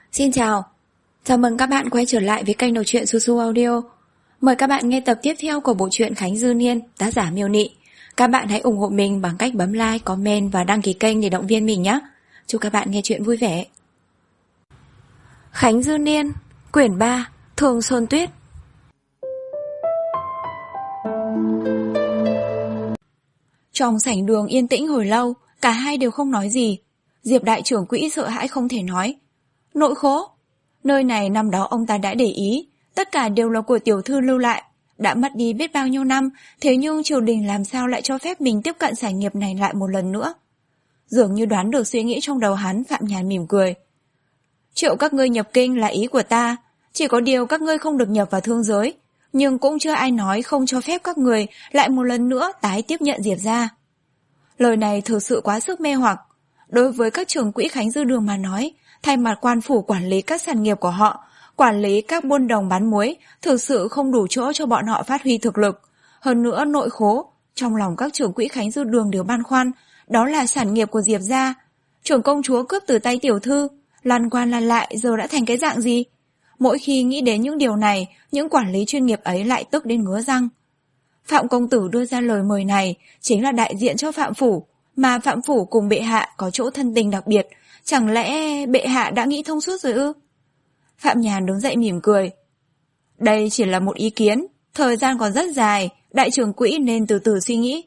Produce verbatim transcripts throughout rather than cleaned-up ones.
Xin chào, chào mừng các bạn quay trở lại với kênh đọc truyện Su Su Audio. Mời các bạn nghe tập tiếp theo của bộ truyện Khánh Dư Niên, tác giả Miêu Nị. Các bạn hãy ủng hộ mình bằng cách bấm like, comment và đăng ký kênh để động viên mình nhé. Chúc các bạn nghe truyện vui vẻ. Khánh Dư Niên, quyển ba, Thường Xuân Tuyết. Trong sảnh đường yên tĩnh hồi lâu, cả hai đều không nói gì. Diệp đại trưởng quỹ sợ hãi không thể nói. Nội khố, nơi này năm đó ông ta đã để ý, tất cả đều là của tiểu thư lưu lại, đã mất đi biết bao nhiêu năm, thế nhưng triều đình làm sao lại cho phép mình tiếp cận sản nghiệp này lại một lần nữa. Dường như đoán được suy nghĩ trong đầu hắn, Phạm Nhàn mỉm cười. Triệu các ngươi nhập kinh là ý của ta, chỉ có điều các ngươi không được nhập vào thương giới, nhưng cũng chưa ai nói không cho phép các người lại một lần nữa tái tiếp nhận Diệp gia. Lời này thực sự quá sức mê hoặc. Đối với các trưởng quỹ Khánh Dư Đường mà nói, thay mặt quan phủ quản lý các sản nghiệp của họ, quản lý các buôn đồng bán muối, thực sự không đủ chỗ cho bọn họ phát huy thực lực. Hơn nữa nội khố, trong lòng các trưởng quỹ Khánh Dư Đường đều băn khoăn, đó là sản nghiệp của Diệp gia. Trưởng công chúa cướp từ tay tiểu thư, lăn qua lăn lại giờ đã thành cái dạng gì? Mỗi khi nghĩ đến những điều này, những quản lý chuyên nghiệp ấy lại tức đến ngứa răng. Phạm công tử đưa ra lời mời này chính là đại diện cho Phạm phủ, mà Phạm phủ cùng bệ hạ có chỗ thân tình đặc biệt, chẳng lẽ bệ hạ đã nghĩ thông suốt rồi ư? Phạm Nhàn đứng dậy mỉm cười. Đây chỉ là một ý kiến, thời gian còn rất dài, đại trưởng quỹ nên từ từ suy nghĩ.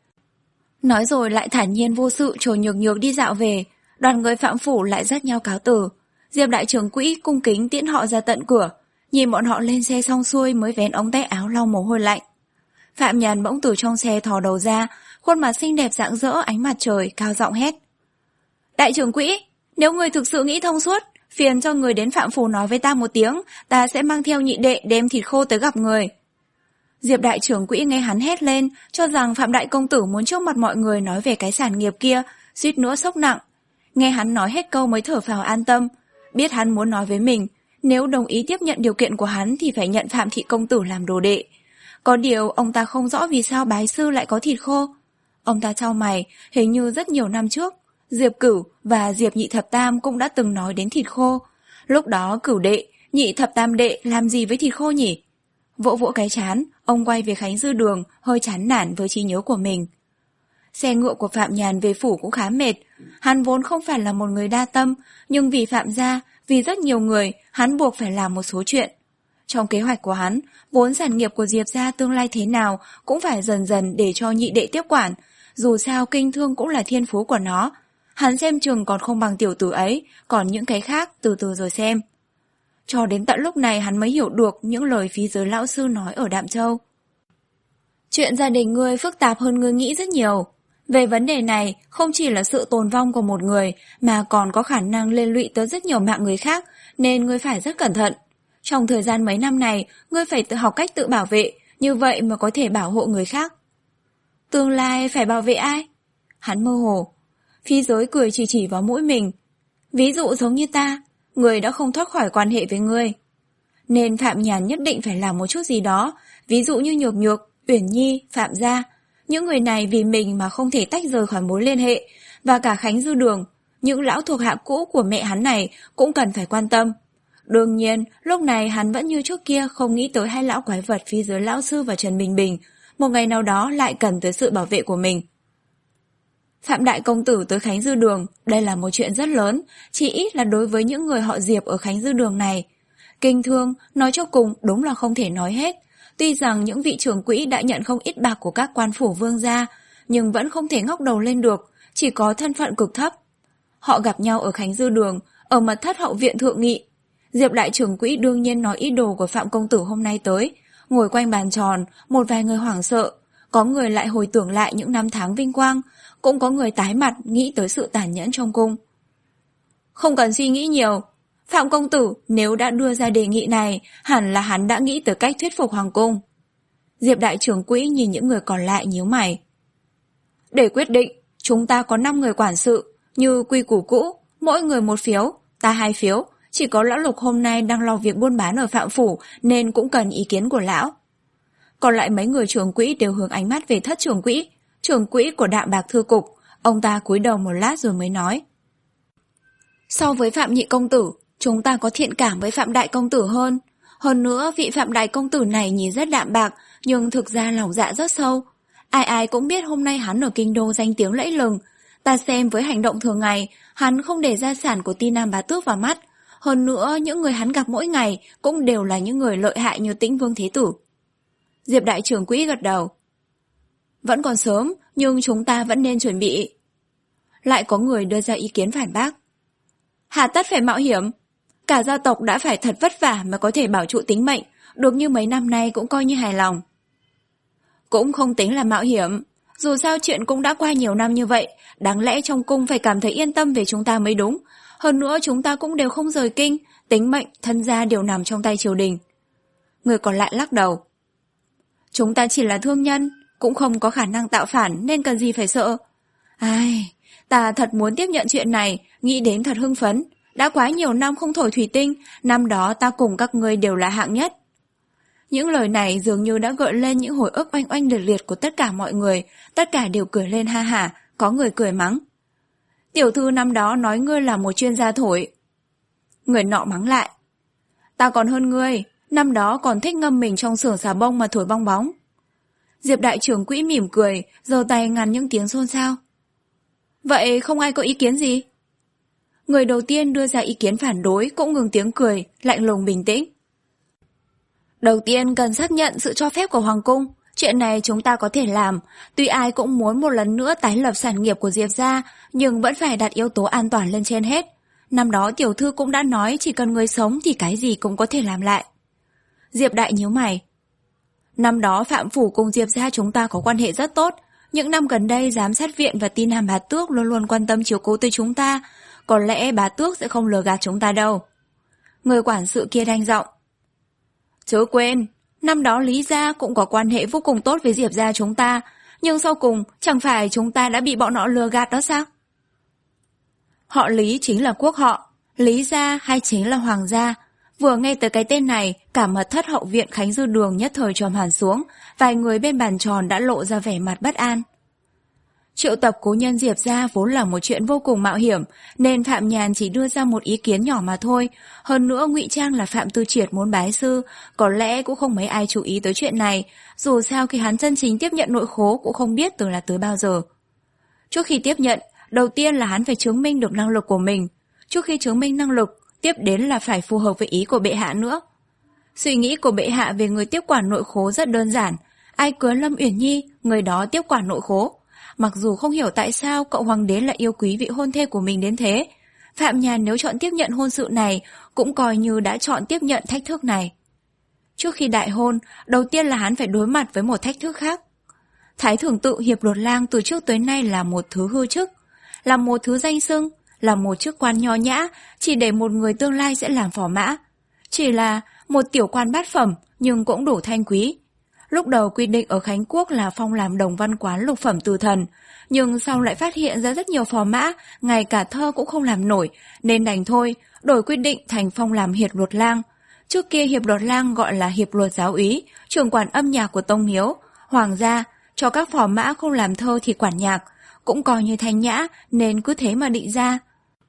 Nói rồi lại thản nhiên vô sự trồi nhược nhược đi dạo về, đoàn người Phạm phủ lại dắt nhau cáo từ. Diệp đại trưởng quỹ cung kính tiễn họ ra tận cửa, nhìn bọn họ lên xe xong xuôi mới vén ống tay áo lau mồ hôi lạnh. Phạm Nhàn bỗng từ trong xe thò đầu ra, khuôn mặt xinh đẹp rạng rỡ ánh mặt trời, cao giọng hét. Đại trưởng quỹ, nếu người thực sự nghĩ thông suốt, phiền cho người đến Phạm phủ nói với ta một tiếng, ta sẽ mang theo nhị đệ đem thịt khô tới gặp người. Diệp đại trưởng quỹ nghe hắn hét lên, cho rằng Phạm đại công tử muốn trước mặt mọi người nói về cái sản nghiệp kia, suýt nữa sốc nặng. Nghe hắn nói hết câu mới thở phào an tâm, biết hắn muốn nói với mình, nếu đồng ý tiếp nhận điều kiện của hắn thì phải nhận Phạm thị công tử làm đồ đệ. Có điều ông ta không rõ vì sao bái sư lại có thịt khô. Ông ta chau mày, hình như rất nhiều năm trước, Diệp Cửu và Diệp Nhị Thập Tam cũng đã từng nói đến thịt khô. Lúc đó Cửu đệ, Nhị Thập Tam đệ làm gì với thịt khô nhỉ? Vỗ vỗ cái trán, ông quay về Khánh Dư Đường, hơi chán nản với trí nhớ của mình. Xe ngựa của Phạm Nhàn về phủ cũng khá mệt. Hắn vốn không phải là một người đa tâm, nhưng vì Phạm gia, vì rất nhiều người, hắn buộc phải làm một số chuyện. Trong kế hoạch của hắn, vốn sản nghiệp của Diệp gia tương lai thế nào cũng phải dần dần để cho nhị đệ tiếp quản. Dù sao kinh thương cũng là thiên phú của nó. Hắn xem chừng còn không bằng tiểu tử ấy, còn những cái khác từ từ rồi xem. Cho đến tận lúc này hắn mới hiểu được những lời phí giới lão sư nói ở Đạm Châu. Chuyện gia đình ngươi phức tạp hơn ngươi nghĩ rất nhiều. Về vấn đề này, không chỉ là sự tồn vong của một người, mà còn có khả năng liên lụy tới rất nhiều mạng người khác, nên ngươi phải rất cẩn thận. Trong thời gian mấy năm này, ngươi phải tự học cách tự bảo vệ, như vậy mà có thể bảo hộ người khác. Tương lai phải bảo vệ ai? Hắn mơ hồ. Phi giới cười chỉ chỉ vào mũi mình. Ví dụ giống như ta, người đã không thoát khỏi quan hệ với ngươi. Nên Phạm Nhàn nhất định phải làm một chút gì đó, ví dụ như Nhược Nhược, Uyển Nhi, Phạm gia. Những người này vì mình mà không thể tách rời khỏi mối liên hệ, và cả Khánh Dư Đường, những lão thuộc hạ cũ của mẹ hắn này cũng cần phải quan tâm. Đương nhiên, lúc này hắn vẫn như trước kia không nghĩ tới hai lão quái vật phi giới lão sư và Trần Bình Bình, một ngày nào đó lại cần tới sự bảo vệ của mình. Phạm đại công tử tới Khánh Dư Đường, đây là một chuyện rất lớn, chỉ ít là đối với những người họ Diệp ở Khánh Dư Đường này. Kinh thương, nói cho cùng đúng là không thể nói hết. Tuy rằng những vị trưởng quỹ đã nhận không ít bạc của các quan phủ vương gia, nhưng vẫn không thể ngóc đầu lên được, chỉ có thân phận cực thấp. Họ gặp nhau ở Khánh Dư Đường, ở mật thất hậu viện thượng nghị. Diệp đại trưởng quỹ đương nhiên nói ý đồ của Phạm công tử hôm nay tới, ngồi quanh bàn tròn, một vài người hoảng sợ, có người lại hồi tưởng lại những năm tháng vinh quang, cũng có người tái mặt nghĩ tới sự tàn nhẫn trong cung. Không cần suy nghĩ nhiều, Phạm công tử nếu đã đưa ra đề nghị này, hẳn là hắn đã nghĩ tới cách thuyết phục hoàng cung. Diệp đại trưởng quỹ nhìn những người còn lại nhíu mày. Để quyết định, chúng ta có năm người quản sự, như quy củ cũ, mỗi người một phiếu, ta hai phiếu, chỉ có lão Lục hôm nay đang lo việc buôn bán ở Phạm phủ nên cũng cần ý kiến của lão. Còn lại mấy người trưởng quỹ đều hướng ánh mắt về thất trưởng quỹ, trưởng quỹ của Đạm Bạc Thư Cục, ông ta cúi đầu một lát rồi mới nói. So với Phạm nhị công tử, Chúng ta có thiện cảm với Phạm Đại Công Tử hơn. Hơn nữa, vị Phạm Đại Công Tử này nhìn rất đạm bạc, nhưng thực ra lòng dạ rất sâu. Ai ai cũng biết hôm nay hắn ở kinh đô danh tiếng lẫy lừng. Ta xem với hành động thường ngày, hắn không để gia sản của Ti Nam Bá Tước vào mắt. Hơn nữa, những người hắn gặp mỗi ngày cũng đều là những người lợi hại như Tĩnh Vương Thế Tử. Diệp đại trưởng quỹ gật đầu. Vẫn còn sớm, nhưng chúng ta vẫn nên chuẩn bị. Lại có người đưa ra ý kiến phản bác. Hà tất phải mạo hiểm. Cả gia tộc đã phải thật vất vả mới có thể bảo trụ tính mệnh, được như mấy năm nay cũng coi như hài lòng. Cũng không tính là mạo hiểm. Dù sao chuyện cũng đã qua nhiều năm như vậy, đáng lẽ trong cung phải cảm thấy yên tâm về chúng ta mới đúng. Hơn nữa chúng ta cũng đều không rời kinh, tính mệnh, thân gia đều nằm trong tay triều đình. Người còn lại lắc đầu. Chúng ta chỉ là thương nhân, cũng không có khả năng tạo phản nên cần gì phải sợ. Ai, ta thật muốn tiếp nhận chuyện này, nghĩ đến thật hưng phấn. Đã quá nhiều năm không thổi thủy tinh, năm đó ta cùng các ngươi đều là hạng nhất. Những lời này dường như đã gợi lên những hồi ức oanh oanh liệt liệt của tất cả mọi người, tất cả đều cười lên ha hả, có người cười mắng. Tiểu thư năm đó nói ngươi là một chuyên gia thổi. Người nọ mắng lại. Ta còn hơn ngươi, năm đó còn thích ngâm mình trong xưởng xà bông mà thổi bong bóng. Diệp đại trưởng quỹ mỉm cười, giơ tay ngăn những tiếng xôn xao. Vậy không ai có ý kiến gì? Người đầu tiên đưa ra ý kiến phản đối cũng ngừng tiếng cười, lạnh lùng bình tĩnh. Đầu tiên cần xác nhận sự cho phép của Hoàng cung. Chuyện này chúng ta có thể làm. Tuy ai cũng muốn một lần nữa tái lập sản nghiệp của Diệp gia, nhưng vẫn phải đặt yếu tố an toàn lên trên hết. Năm đó tiểu thư cũng đã nói chỉ cần người sống thì cái gì cũng có thể làm lại. Diệp đại nhíu mày. Năm đó Phạm Phủ cùng Diệp gia chúng ta có quan hệ rất tốt. Những năm gần đây giám sát viện và Ti Nam Bá Tước luôn luôn quan tâm chiếu cố tới chúng ta. Có lẽ Bá Tước sẽ không lừa gạt chúng ta đâu. Người quản sự kia đanh giọng. Chớ quên, năm đó Lý gia cũng có quan hệ vô cùng tốt với Diệp gia chúng ta, nhưng sau cùng chẳng phải chúng ta đã bị bọn họ lừa gạt đó sao? Họ Lý chính là quốc họ, Lý gia hay chính là Hoàng gia. Vừa nghe tới cái tên này, cả mật thất hậu viện Khánh Dư Đường nhất thời trầm hẳn xuống, vài người bên bàn tròn đã lộ ra vẻ mặt bất an. Triệu tập cố nhân Diệp gia vốn là một chuyện vô cùng mạo hiểm, nên Phạm Nhàn chỉ đưa ra một ý kiến nhỏ mà thôi. Hơn nữa ngụy trang là Phạm Tư Triệt muốn bái sư, có lẽ cũng không mấy ai chú ý tới chuyện này. Dù sao khi hắn chân chính tiếp nhận nội khố cũng không biết từ là tới bao giờ. Trước khi tiếp nhận, đầu tiên là hắn phải chứng minh được năng lực của mình. Trước khi chứng minh năng lực, tiếp đến là phải phù hợp với ý của bệ hạ nữa. Suy nghĩ của bệ hạ về người tiếp quản nội khố rất đơn giản. Ai cưới Lâm Uyển Nhi, người đó tiếp quản nội khố. Mặc dù không hiểu tại sao cậu hoàng đế lại yêu quý vị hôn thê của mình đến thế, Phạm Nhàn nếu chọn tiếp nhận hôn sự này cũng coi như đã chọn tiếp nhận thách thức này. Trước khi đại hôn, đầu tiên là hắn phải đối mặt với một thách thức khác. Thái thưởng tự Hiệp Luật Lang từ trước tới nay là một thứ hư chức, là một thứ danh xưng, là một chức quan nho nhã, chỉ để một người tương lai sẽ làm phò mã. Chỉ là một tiểu quan bát phẩm nhưng cũng đủ thanh quý. Lúc đầu quy định ở Khánh Quốc là phong làm đồng văn quán lục phẩm từ thần, nhưng sau lại phát hiện ra rất nhiều phò mã, ngay cả thơ cũng không làm nổi, nên đành thôi, đổi quy định thành phong làm Hiệp Luật Lang. Trước kia Hiệp Luật Lang gọi là Hiệp Luật Giáo úy, trưởng quản âm nhạc của tông miếu, hoàng gia, cho các phò mã không làm thơ thì quản nhạc, cũng coi như thanh nhã nên cứ thế mà định ra.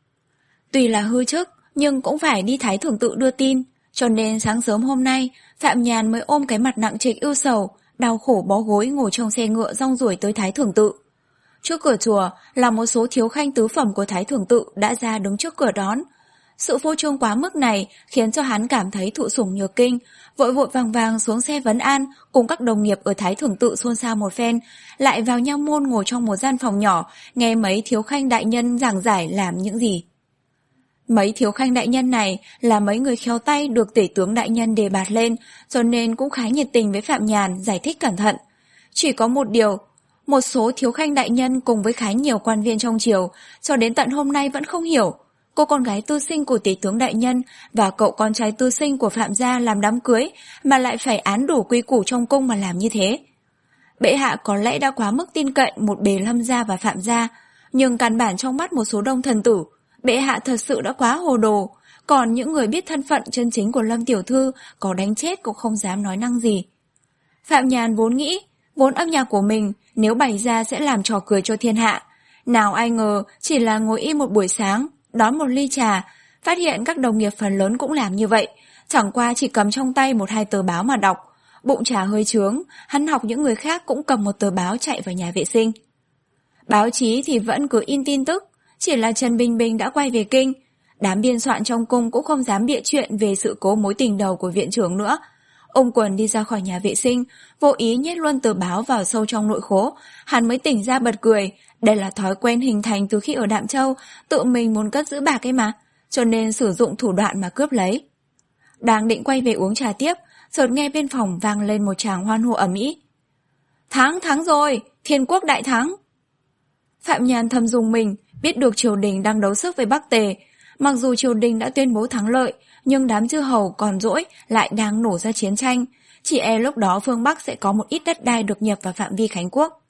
Tuy là hư chức, nhưng cũng phải đi Thái thưởng tự đưa tin. Cho nên sáng sớm hôm nay, Phạm Nhàn mới ôm cái mặt nặng trịch ưu sầu, đau khổ bó gối ngồi trong xe ngựa rong ruổi tới Thái thưởng tự. Trước cửa chùa là một số thiếu khanh tứ phẩm của Thái thưởng tự đã ra đứng trước cửa đón. Sự phô trương quá mức này khiến cho hắn cảm thấy thụ sủng nhược kinh, vội vội vàng vàng xuống xe vấn an cùng các đồng nghiệp ở Thái thưởng tự xôn xao một phen, lại vào nha môn ngồi trong một gian phòng nhỏ, nghe mấy thiếu khanh đại nhân giảng giải làm những gì. Mấy thiếu khanh đại nhân này là mấy người khéo tay được tể tướng đại nhân đề bạt lên, cho nên cũng khá nhiệt tình với Phạm Nhàn, giải thích cẩn thận. Chỉ có một điều, một số thiếu khanh đại nhân cùng với khá nhiều quan viên trong triều, cho đến tận hôm nay vẫn không hiểu, cô con gái tư sinh của tể tướng đại nhân và cậu con trai tư sinh của Phạm gia làm đám cưới mà lại phải án đủ quy củ trong cung mà làm như thế. Bệ hạ có lẽ đã quá mức tin cậy một bề Lâm gia và Phạm gia, nhưng căn bản trong mắt một số đông thần tử, bệ hạ thật sự đã quá hồ đồ, còn những người biết thân phận chân chính của Lâm tiểu thư có đánh chết cũng không dám nói năng gì. Phạm Nhàn vốn nghĩ, vốn âm nhạc của mình nếu bày ra sẽ làm trò cười cho thiên hạ. Nào ai ngờ chỉ là ngồi im một buổi sáng, đón một ly trà, phát hiện các đồng nghiệp phần lớn cũng làm như vậy, chẳng qua chỉ cầm trong tay một hai tờ báo mà đọc. Bụng chả hơi trướng, hắn học những người khác cũng cầm một tờ báo chạy vào nhà vệ sinh. Báo chí thì vẫn cứ in tin tức, chỉ là Trần Bình Bình đã quay về kinh. Đám biên soạn trong cung cũng không dám bịa chuyện về sự cố mối tình đầu của viện trưởng nữa. Ông Quần đi ra khỏi nhà vệ sinh, vô ý nhét luôn tờ báo vào sâu trong nội khố, hắn mới tỉnh ra bật cười. Đây là thói quen hình thành từ khi ở Đạm Châu, tự mình muốn cất giữ bạc ấy mà, cho nên sử dụng thủ đoạn mà cướp lấy. Đang định quay về uống trà tiếp, chợt nghe bên phòng vang lên một tràng hoan hô ầm ĩ. Thắng, thắng rồi, Thiên Quốc đại thắng. Phạm Nhàn thầm dùng mình, biết được triều đình đang đấu sức với Bắc Tề. Mặc dù triều đình đã tuyên bố thắng lợi, nhưng đám chư hầu còn dỗi lại đang nổ ra chiến tranh. Chỉ e lúc đó phương Bắc sẽ có một ít đất đai được nhập vào phạm vi Khánh Quốc.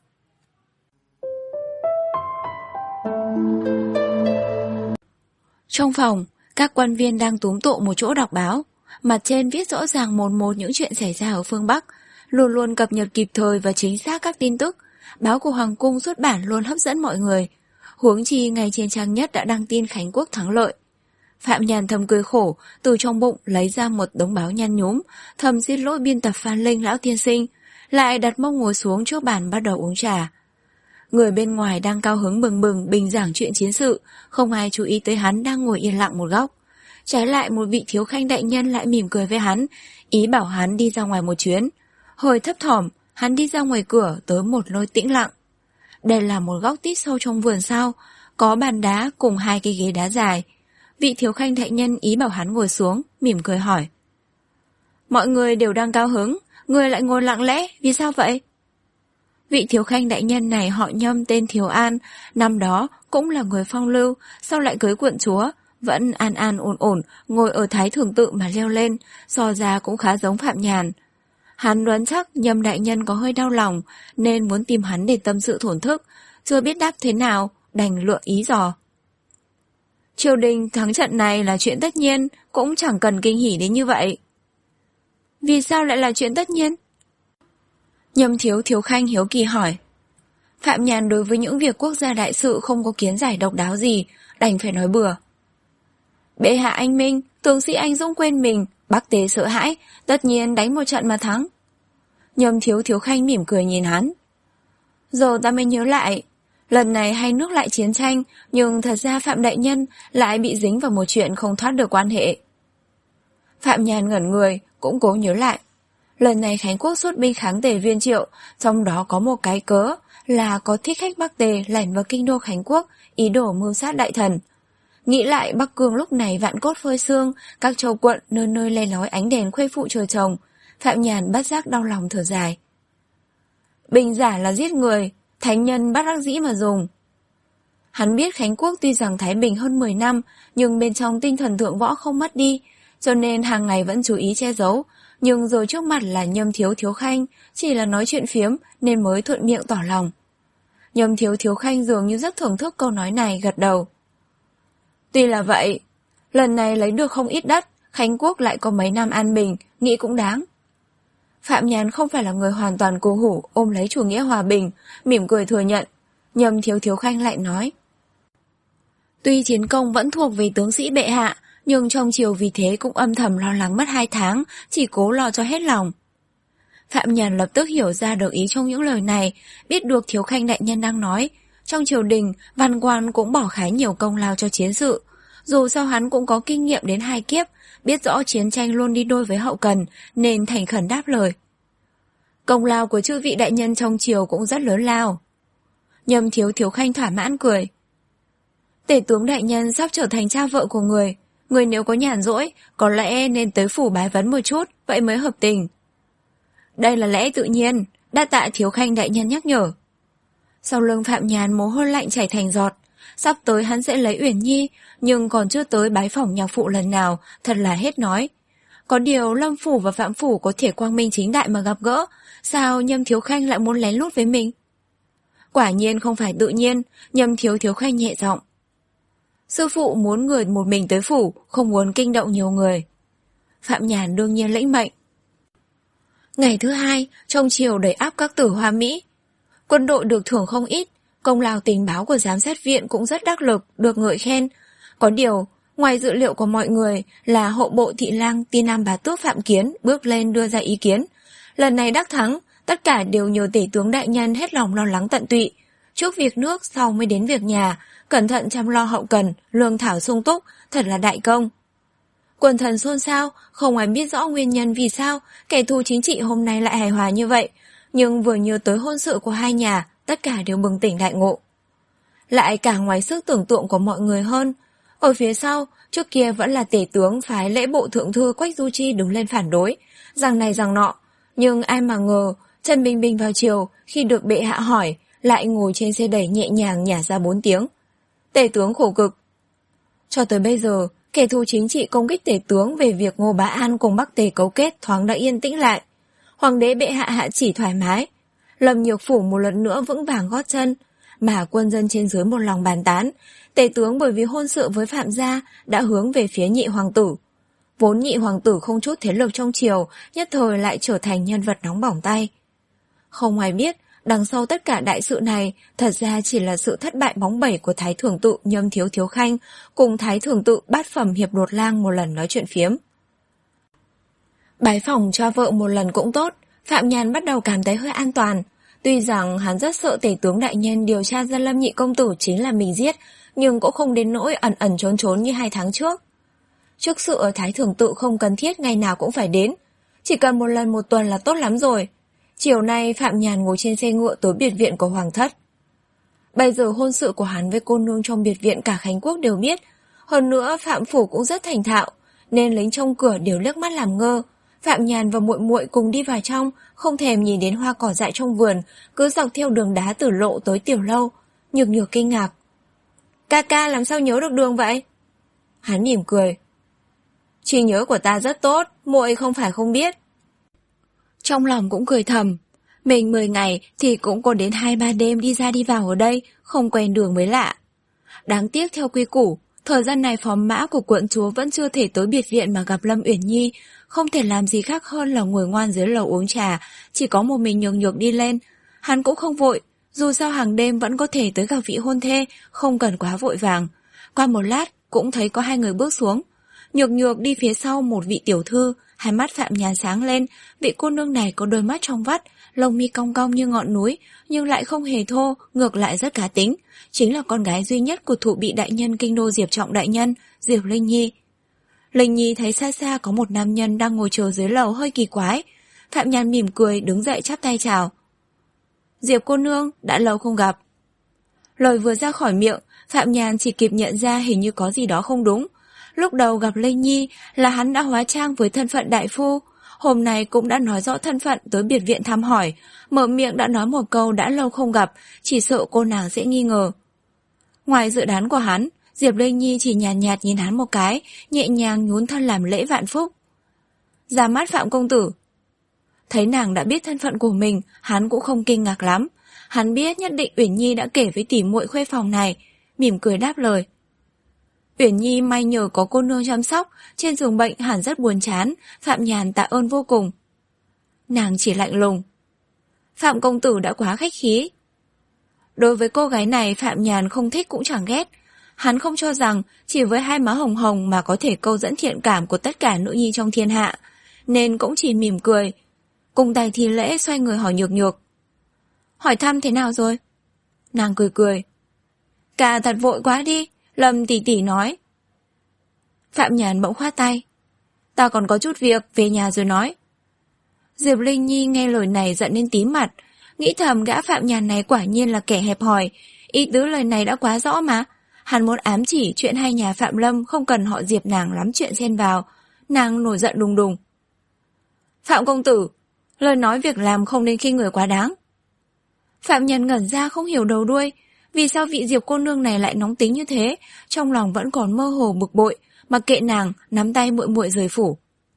Trong phòng, các quan viên đang túm tụ một chỗ đọc báo. Mặt trên viết rõ ràng một một những chuyện xảy ra ở phương Bắc, luôn luôn cập nhật kịp thời và chính xác các tin tức. Báo của Hoàng cung xuất bản luôn hấp dẫn mọi người. Huống chi ngày trên trang nhất đã đăng tin Khánh Quốc thắng lợi. Phạm Nhàn thầm cười khổ, từ trong bụng lấy ra một đống báo nhăn nhúm, thầm xin lỗi biên tập Phan Linh lão tiên sinh, lại đặt mông ngồi xuống trước bàn bắt đầu uống trà. Người bên ngoài đang cao hứng bừng bừng bình giảng chuyện chiến sự, không ai chú ý tới hắn đang ngồi yên lặng một góc. Trái lại một vị thiếu khanh đại nhân lại mỉm cười với hắn, ý bảo hắn đi ra ngoài một chuyến. Hồi thấp thỏm, hắn đi ra ngoài cửa tới một nơi tĩnh lặng. Đây là một góc tít sâu trong vườn sao, có bàn đá cùng hai cái ghế đá dài. Vị thiếu khanh đại nhân ý bảo hắn ngồi xuống, mỉm cười hỏi. Mọi người đều đang cao hứng, người lại ngồi lặng lẽ, vì sao vậy? Vị thiếu khanh đại nhân này họ Nhâm tên Thiếu An, năm đó cũng là người phong lưu, sau lại cưới quận chúa, vẫn an an ổn ổn, ngồi ở thái thường tự mà leo lên, so ra cũng khá giống Phạm Nhàn. Hắn đoán chắc Nhâm đại nhân có hơi đau lòng, nên muốn tìm hắn để tâm sự thổn thức, chưa biết đáp thế nào, đành lựa ý dò. Triều đình thắng trận này là chuyện tất nhiên, cũng chẳng cần kinh hỉ đến như vậy. Vì sao lại là chuyện tất nhiên? Nhâm thiếu thiếu khanh hiếu kỳ hỏi. Phạm Nhàn đối với những việc quốc gia đại sự không có kiến giải độc đáo gì, đành phải nói bừa. Bệ hạ anh minh, tướng sĩ anh dũng quên mình, Bắc Tề sợ hãi, tất nhiên đánh một trận mà thắng. Nhâm thiếu thiếu khanh mỉm cười nhìn hắn. Giờ ta mới nhớ lại, lần này hai nước lại chiến tranh, nhưng thật ra Phạm đại nhân lại bị dính vào một chuyện không thoát được quan hệ. Phạm Nhàn ngẩn người, cũng cố nhớ lại. Lần này Khánh Quốc xuất binh kháng Tề Viên Triệu, trong đó có một cái cớ là có thích khách Bắc Tề lẻn vào kinh đô Khánh Quốc, ý đồ mưu sát đại thần. Nghĩ lại Bắc Cương lúc này vạn cốt phơi xương, các châu quận nơi nơi le lói ánh đèn khuê phụ trời trồng, Phạm Nhàn bất giác đau lòng thở dài. Bình giả là giết người, thánh nhân bắt đắc dĩ mà dùng. Hắn biết Khánh Quốc tuy rằng thái bình hơn mười năm, nhưng bên trong tinh thần thượng võ không mất đi, cho nên hàng ngày vẫn chú ý che giấu, nhưng rồi trước mặt là Nhâm thiếu thiếu khanh, chỉ là nói chuyện phiếm nên mới thuận miệng tỏ lòng. Nhâm thiếu thiếu khanh dường như rất thưởng thức câu nói này, gật đầu. Tuy là vậy, lần này lấy được không ít đất, Khánh Quốc lại có mấy năm an bình, nghĩ cũng đáng. Phạm Nhàn không phải là người hoàn toàn cố hủ ôm lấy chủ nghĩa hòa bình, mỉm cười thừa nhận. Nhâm thiếu thiếu khanh lại nói. Tuy chiến công vẫn thuộc về tướng sĩ bệ hạ, nhưng trong triều vì thế cũng âm thầm lo lắng mất hai tháng, chỉ cố lo cho hết lòng. Phạm Nhàn lập tức hiểu ra được ý trong những lời này, biết được thiếu khanh đại nhân đang nói. Trong triều đình, văn quan cũng bỏ khá nhiều công lao cho chiến sự. Dù sao hắn cũng có kinh nghiệm đến hai kiếp, biết rõ chiến tranh luôn đi đôi với hậu cần, nên thành khẩn đáp lời. Công lao của chư vị đại nhân trong triều cũng rất lớn lao. Nhâm thiếu thiếu khanh thỏa mãn cười. Tể tướng đại nhân sắp trở thành cha vợ của người, người nếu có nhàn rỗi, có lẽ nên tới phủ bái vấn một chút, vậy mới hợp tình. Đây là lẽ tự nhiên, đa tạ thiếu khanh đại nhân nhắc nhở. Sau lưng Phạm Nhàn mồ hôi lạnh chảy thành giọt, sắp tới hắn sẽ lấy Uyển Nhi, nhưng còn chưa tới bái phỏng nhạc phụ lần nào, thật là hết nói. Có điều Lâm Phủ và Phạm Phủ có thể quang minh chính đại mà gặp gỡ, sao Nhâm thiếu khanh lại muốn lén lút với mình? Quả nhiên không phải tự nhiên, Nhâm thiếu thiếu khanh nhẹ giọng. Sư phụ muốn người một mình tới phủ, không muốn kinh động nhiều người. Phạm Nhàn đương nhiên lĩnh mệnh. Ngày thứ hai, trong triều đẩy áp các tử Hoa Mỹ. Quân đội được thưởng không ít, công lao tình báo của giám sát viện cũng rất đắc lực, được ngợi khen. Có điều, Ngoài dự liệu của mọi người là hộ bộ thị lang Ti Nam Bá Tước Phạm Kiến bước lên đưa ra ý kiến. Lần này đắc thắng, tất cả đều nhờ tể tướng đại nhân hết lòng lo lắng tận tụy. Trước việc nước sau mới đến việc nhà, cẩn thận chăm lo hậu cần, lương thảo sung túc, thật là đại công. Quần thần xôn xao, không ai biết rõ nguyên nhân vì sao kẻ thù chính trị hôm nay lại hài hòa như vậy, nhưng vừa nhớ tới hôn sự của hai nhà, tất cả đều bừng tỉnh đại ngộ. Lại cả ngoài sức tưởng tượng của mọi người hơn, ở phía sau, trước kia vẫn là tể tướng phái lễ bộ thượng thư Quách Du Chi đứng lên phản đối, rằng này rằng nọ, nhưng ai mà ngờ, Trần Bình Bình vào chiều, khi được bệ hạ hỏi, lại ngồi trên xe đẩy nhẹ nhàng nhả ra bốn tiếng. Tể tướng khổ cực. Cho tới bây giờ, kẻ thù chính trị công kích tể tướng về việc Ngô Bá An cùng Bắc Tề cấu kết thoáng đã yên tĩnh lại. Hoàng đế bệ hạ hạ chỉ thoải mái. Lâm Nhược Phủ một lần nữa vững vàng gót chân, mà quân dân trên dưới một lòng bàn tán. Tể tướng bởi vì hôn sự với Phạm gia đã hướng về phía nhị hoàng tử. Vốn nhị hoàng tử không chút thế lực trong triều, nhất thời lại trở thành nhân vật nóng bỏng tay. Không ai biết, đằng sau tất cả đại sự này thật ra chỉ là sự thất bại bóng bẩy của Thái Thưởng Tự Nhâm Thiếu Thiếu Khanh cùng Thái Thưởng Tự Bát Phẩm Hiệp Đột Lang một lần nói chuyện phiếm. Bái phòng cho vợ một lần cũng tốt, Phạm Nhàn bắt đầu cảm thấy hơi an toàn. Tuy rằng hắn rất sợ tể tướng đại nhân điều tra ra Lâm nhị công tử chính là mình giết, nhưng cũng không đến nỗi ẩn ẩn trốn trốn như hai tháng trước. Trước sự ở Thái Thưởng Tự không cần thiết ngày nào cũng phải đến, chỉ cần một lần một tuần là tốt lắm rồi. Chiều nay Phạm Nhàn ngồi trên xe ngựa tới biệt viện của Hoàng thất. Bây giờ hôn sự của hắn với cô nương trong biệt viện cả Khánh Quốc đều biết. Hơn nữa Phạm Phủ cũng rất thành thạo, nên lính trong cửa đều liếc mắt làm ngơ. Phạm Nhàn và muội muội cùng đi vào trong, không thèm nhìn đến hoa cỏ dại trong vườn, cứ dọc theo đường đá từ lộ tới tiểu lâu. Nhược Nhược kinh ngạc. Ca ca làm sao nhớ được đường vậy? Hắn mỉm cười. Trí nhớ của ta rất tốt, muội không phải không biết. Trong lòng cũng cười thầm, mình mười ngày thì cũng có đến hai ba đêm đi ra đi vào ở đây, không quen đường mới lạ. Đáng tiếc theo quy củ, thời gian này phó mã của quận chúa vẫn chưa thể tới biệt viện mà gặp Lâm Uyển Nhi, không thể làm gì khác hơn là ngồi ngoan dưới lầu uống trà, chỉ có một mình Nhược Nhược đi lên. Hắn cũng không vội, dù sao hàng đêm vẫn có thể tới gặp vị hôn thê, không cần quá vội vàng. Qua một lát, cũng thấy có hai người bước xuống. Nhược Nhược đi phía sau một vị tiểu thư, hai mắt Phạm Nhàn sáng lên, vị cô nương này có đôi mắt trong vắt, lông mi cong cong như ngọn núi, nhưng lại không hề thô, ngược lại rất cá tính, chính là con gái duy nhất của thụ bị đại nhân kinh đô Diệp Trọng đại nhân, Diệp Linh Nhi. Linh Nhi thấy xa xa có một nam nhân đang ngồi chờ dưới lầu hơi kỳ quái, Phạm Nhàn mỉm cười đứng dậy chắp tay chào. Diệp cô nương, đã lâu không gặp. Lời vừa ra khỏi miệng, Phạm Nhàn chỉ kịp nhận ra hình như có gì đó không đúng. Lúc đầu gặp Linh Nhi là hắn đã hóa trang với thân phận đại phu, hôm nay cũng đã nói rõ thân phận tới biệt viện thăm hỏi, mở miệng đã nói một câu đã lâu không gặp, chỉ sợ cô nàng sẽ nghi ngờ. Ngoài dự đoán của hắn, Diệp Linh Nhi chỉ nhàn nhạt, nhạt nhìn hắn một cái, nhẹ nhàng nhún thân làm lễ vạn phúc. Ra mắt Phạm công tử. Thấy nàng đã biết thân phận của mình, hắn cũng không kinh ngạc lắm. Hắn biết nhất định Uyển Nhi đã kể với tỉ muội khuê phòng này, mỉm cười đáp lời. Uyển Nhi may nhờ có cô nương chăm sóc, trên giường bệnh hẳn rất buồn chán, Phạm Nhàn tạ ơn vô cùng. Nàng chỉ lạnh lùng. Phạm công tử đã quá khách khí. Đối với cô gái này Phạm Nhàn không thích cũng chẳng ghét. Hắn không cho rằng chỉ với hai má hồng hồng mà có thể câu dẫn thiện cảm của tất cả nữ nhi trong thiên hạ, nên cũng chỉ mỉm cười. Cùng tay thi lễ xoay người hỏi Nhược Nhược. Hỏi thăm thế nào rồi? Nàng cười cười. Cả thật vội quá đi, Lâm tỷ tỷ nói. Phạm Nhàn bỗng khoát tay. Ta còn có chút việc, về nhà rồi nói. Diệp Linh Nhi nghe lời này giận đến tím mặt, nghĩ thầm gã Phạm Nhàn này quả nhiên là kẻ hẹp hòi, ý tứ lời này đã quá rõ mà. Hắn muốn ám chỉ chuyện hai nhà Phạm Lâm không cần họ Diệp nàng lắm chuyện xen vào. Nàng nổi giận đùng đùng. Phạm công tử, lời nói việc làm không nên khi người quá đáng. Phạm Nhàn ngẩn ra không hiểu đầu đuôi, vì sao vị Diệp cô nương này lại nóng tính như thế, trong lòng vẫn còn mơ hồ bực bội, mặc kệ nàng, nắm tay muội muội rời phủ.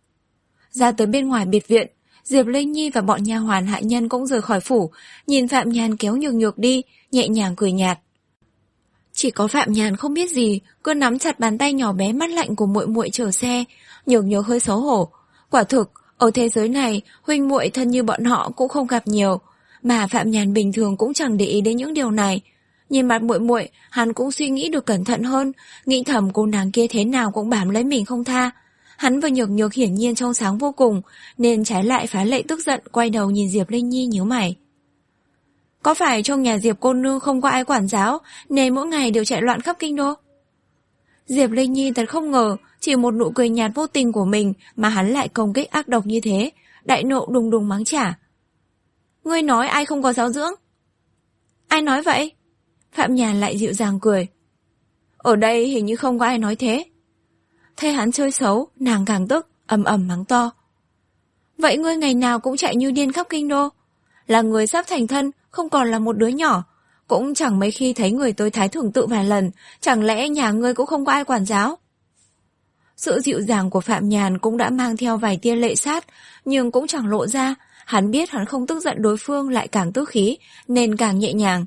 Ra tới bên ngoài biệt viện, Diệp Linh Nhi và bọn nha hoàn hạ nhân cũng rời khỏi phủ, nhìn Phạm Nhàn kéo Nhược Nhược đi, nhẹ nhàng cười nhạt. Chỉ có Phạm Nhàn không biết gì, cứ nắm chặt bàn tay nhỏ bé mắt lạnh của muội muội chở xe, Nhược Nhược hơi xấu hổ. Quả thực, ở thế giới này, huynh muội thân như bọn họ cũng không gặp nhiều, mà Phạm Nhàn bình thường cũng chẳng để ý đến những điều này. Nhìn mặt muội muội, hắn cũng suy nghĩ được cẩn thận hơn, nghĩ thầm cô nàng kia thế nào cũng bám lấy mình không tha. Hắn và Nhược Nhược hiển nhiên trong sáng vô cùng, nên trái lại phá lệ tức giận, quay đầu nhìn Diệp Linh Nhi nhíu mày. Có phải trong nhà Diệp cô nương không có ai quản giáo, nên mỗi ngày đều chạy loạn khắp kinh đô? Diệp Linh Nhi thật không ngờ, chỉ một nụ cười nhạt vô tình của mình mà hắn lại công kích ác độc như thế, đại nộ đùng đùng mắng trả. Ngươi nói ai không có giáo dưỡng? Ai nói vậy? Phạm Nhàn lại dịu dàng cười. Ở đây hình như không có ai nói thế. Thấy hắn chơi xấu, nàng càng tức, ầm ầm mắng to. Vậy ngươi ngày nào cũng chạy như điên khắp kinh đô, là người sắp thành thân, không còn là một đứa nhỏ, cũng chẳng mấy khi thấy người tới thái thưởng tự vài lần, chẳng lẽ nhà ngươi cũng không có ai quản giáo? Sự dịu dàng của Phạm Nhàn cũng đã mang theo vài tia lệ sát, nhưng cũng chẳng lộ ra. Hắn biết hắn không tức giận đối phương lại càng tức khí, nên càng nhẹ nhàng.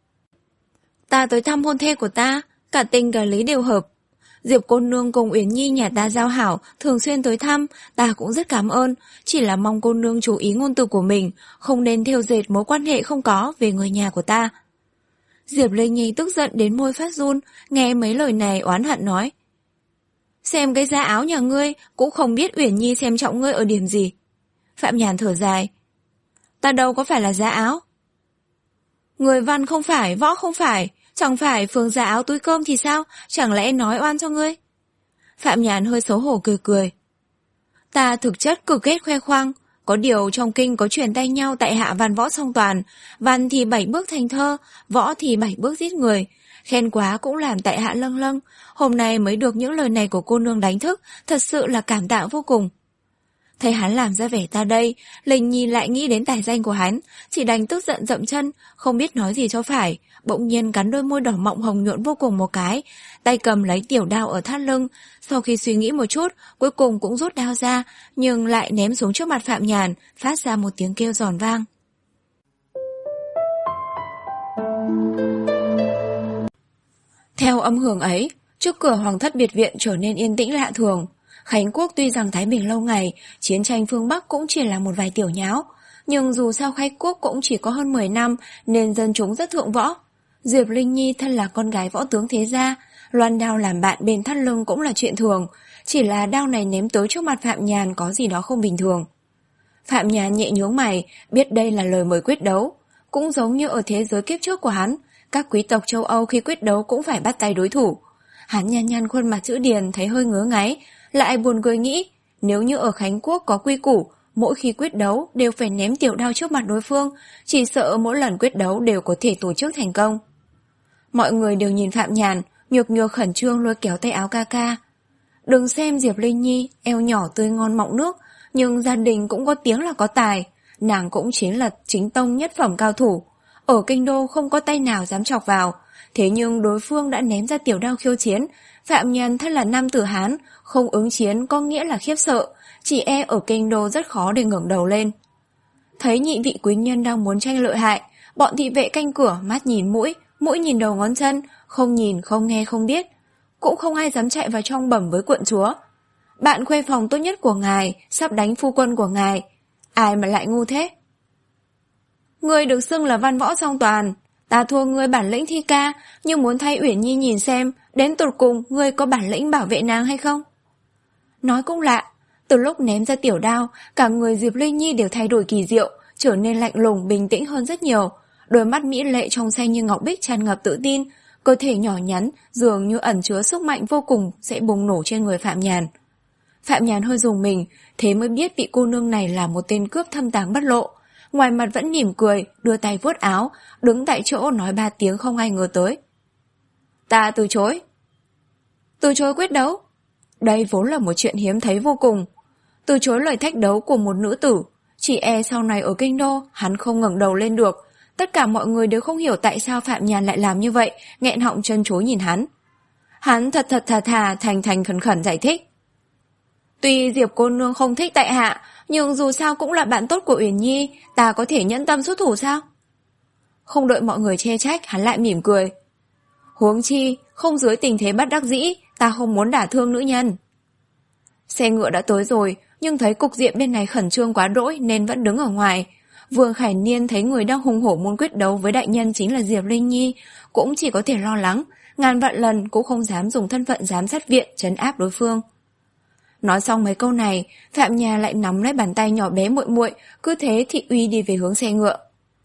Ta tới thăm hôn thê của ta, cả tình cả lý đều hợp. Diệp cô nương cùng Uyển Nhi nhà ta giao hảo, thường xuyên tới thăm, ta cũng rất cảm ơn, chỉ là mong cô nương chú ý ngôn từ của mình, không nên thêu dệt mối quan hệ không có về người nhà của ta. Diệp Linh Nhi tức giận đến môi phát run, nghe mấy lời này oán hận nói. Xem cái giá áo nhà ngươi, cũng không biết Uyển Nhi xem trọng ngươi ở điểm gì. Phạm Nhàn thở dài. Ta đâu có phải là giá áo. Người văn không phải, võ không phải, chẳng phải Phương giá áo túi cơm thì sao, chẳng lẽ nói oan cho ngươi? Phạm Nhàn hơi xấu hổ cười cười. Ta thực chất cực ghét khoe khoang, có điều trong kinh có truyền tay nhau tại hạ văn võ song toàn, văn thì bảy bước thành thơ, võ thì bảy bước giết người. Khen quá cũng làm tại hạ lâng lâng, hôm nay mới được những lời này của cô nương đánh thức, thật sự là cảm tạ vô cùng. Thấy hắn làm ra vẻ ta đây, Linh Nhi lại nghĩ đến tài danh của hắn, chỉ đành tức giận dậm chân, không biết nói gì cho phải, bỗng nhiên cắn đôi môi đỏ mọng hồng nhuận vô cùng một cái, tay cầm lấy tiểu đao ở thắt lưng, sau khi suy nghĩ một chút, cuối cùng cũng rút đao ra, nhưng lại ném xuống trước mặt Phạm Nhàn, phát ra một tiếng kêu giòn vang. Theo âm hưởng ấy, trước cửa Hoàng thất biệt viện trở nên yên tĩnh lạ thường. Khánh Quốc tuy rằng thái bình lâu ngày, chiến tranh phương Bắc cũng chỉ là một vài tiểu nháo, nhưng dù sao Khánh Quốc cũng chỉ có hơn mười năm nên dân chúng rất thượng võ. Diệp Linh Nhi thân là con gái võ tướng thế gia, loan đao làm bạn bên thắt lưng cũng là chuyện thường, chỉ là đao này ném tới trước mặt Phạm Nhàn có gì đó không bình thường. Phạm Nhàn nhẹ nhướng mày, biết đây là lời mời quyết đấu, cũng giống như ở thế giới kiếp trước của hắn, các quý tộc châu Âu khi quyết đấu cũng phải bắt tay đối thủ. Hắn nhăn nhăn khuôn mặt chữ điền thấy hơi ngứa ngáy, lại buồn cười nghĩ, nếu như ở Khánh Quốc có quy củ, mỗi khi quyết đấu đều phải ném tiểu đao trước mặt đối phương, chỉ sợ mỗi lần quyết đấu đều có thể tổ chức thành công. Mọi người đều nhìn Phạm Nhàn, Nhược Nhược khẩn trương lôi kéo tay áo ca ca. Đừng xem Diệp Linh Nhi, eo nhỏ tươi ngon mọng nước, nhưng gia đình cũng có tiếng là có tài, nàng cũng chính là chính tông nhất phẩm cao thủ. Ở kinh đô không có tay nào dám chọc vào, thế nhưng đối phương đã ném ra tiểu đao khiêu chiến. Phạm Nhàn thân là nam tử Hán, không ứng chiến có nghĩa là khiếp sợ, chỉ e ở kinh đô rất khó để ngẩng đầu lên. Thấy nhị vị quý nhân đang muốn tranh lợi hại, bọn thị vệ canh cửa mắt nhìn mũi, mũi nhìn đầu ngón chân, không nhìn, không nghe, không biết. Cũng không ai dám chạy vào trong bẩm với quận chúa. Bạn khuê phòng tốt nhất của ngài sắp đánh phu quân của ngài, ai mà lại ngu thế? Ngươi được xưng là văn võ song toàn, ta thua ngươi bản lĩnh thi ca, nhưng muốn thay Uyển Nhi nhìn xem, đến tột cùng ngươi có bản lĩnh bảo vệ nàng hay không? Nói cũng lạ, từ lúc ném ra tiểu đao, cả người Diệp Linh Nhi đều thay đổi kỳ diệu, trở nên lạnh lùng, bình tĩnh hơn rất nhiều. Đôi mắt mỹ lệ trong xanh như ngọc bích tràn ngập tự tin, cơ thể nhỏ nhắn, dường như ẩn chứa sức mạnh vô cùng sẽ bùng nổ trên người Phạm Nhàn. Phạm Nhàn hơi rùng mình, thế mới biết vị cô nương này là một tên cướp thâm tàng bất lộ. Ngoài mặt vẫn mỉm cười, đưa tay vuốt áo, đứng tại chỗ nói ba tiếng không ai ngờ tới. Ta từ chối. Từ chối quyết đấu? Đây vốn là một chuyện hiếm thấy vô cùng. Từ chối lời thách đấu của một nữ tử, chỉ e sau này ở kinh đô hắn không ngẩng đầu lên được. Tất cả mọi người đều không hiểu tại sao Phạm Nhàn lại làm như vậy, nghẹn họng chân chối nhìn hắn. Hắn thật thật thà thà, thành thành khẩn khẩn giải thích. Tuy Diệp cô nương không thích tại hạ, nhưng dù sao cũng là bạn tốt của Uyển Nhi, ta có thể nhẫn tâm xuất thủ sao? Không đợi mọi người chê trách, hắn lại mỉm cười. Huống chi, không dưới tình thế bất đắc dĩ, ta không muốn đả thương nữ nhân. Xe ngựa đã tới rồi, nhưng thấy cục diện bên này khẩn trương quá đỗi nên vẫn đứng ở ngoài. Vương Khải Niên thấy người đang hùng hổ muốn quyết đấu với đại nhân chính là Diệp Linh Nhi, cũng chỉ có thể lo lắng, ngàn vạn lần cũng không dám dùng thân phận giám sát viện trấn áp đối phương. Nói xong mấy câu này, Phạm Nhà lại nắm lấy bàn tay nhỏ bé muội muội, cứ thế thị uy đi về hướng xe ngựa.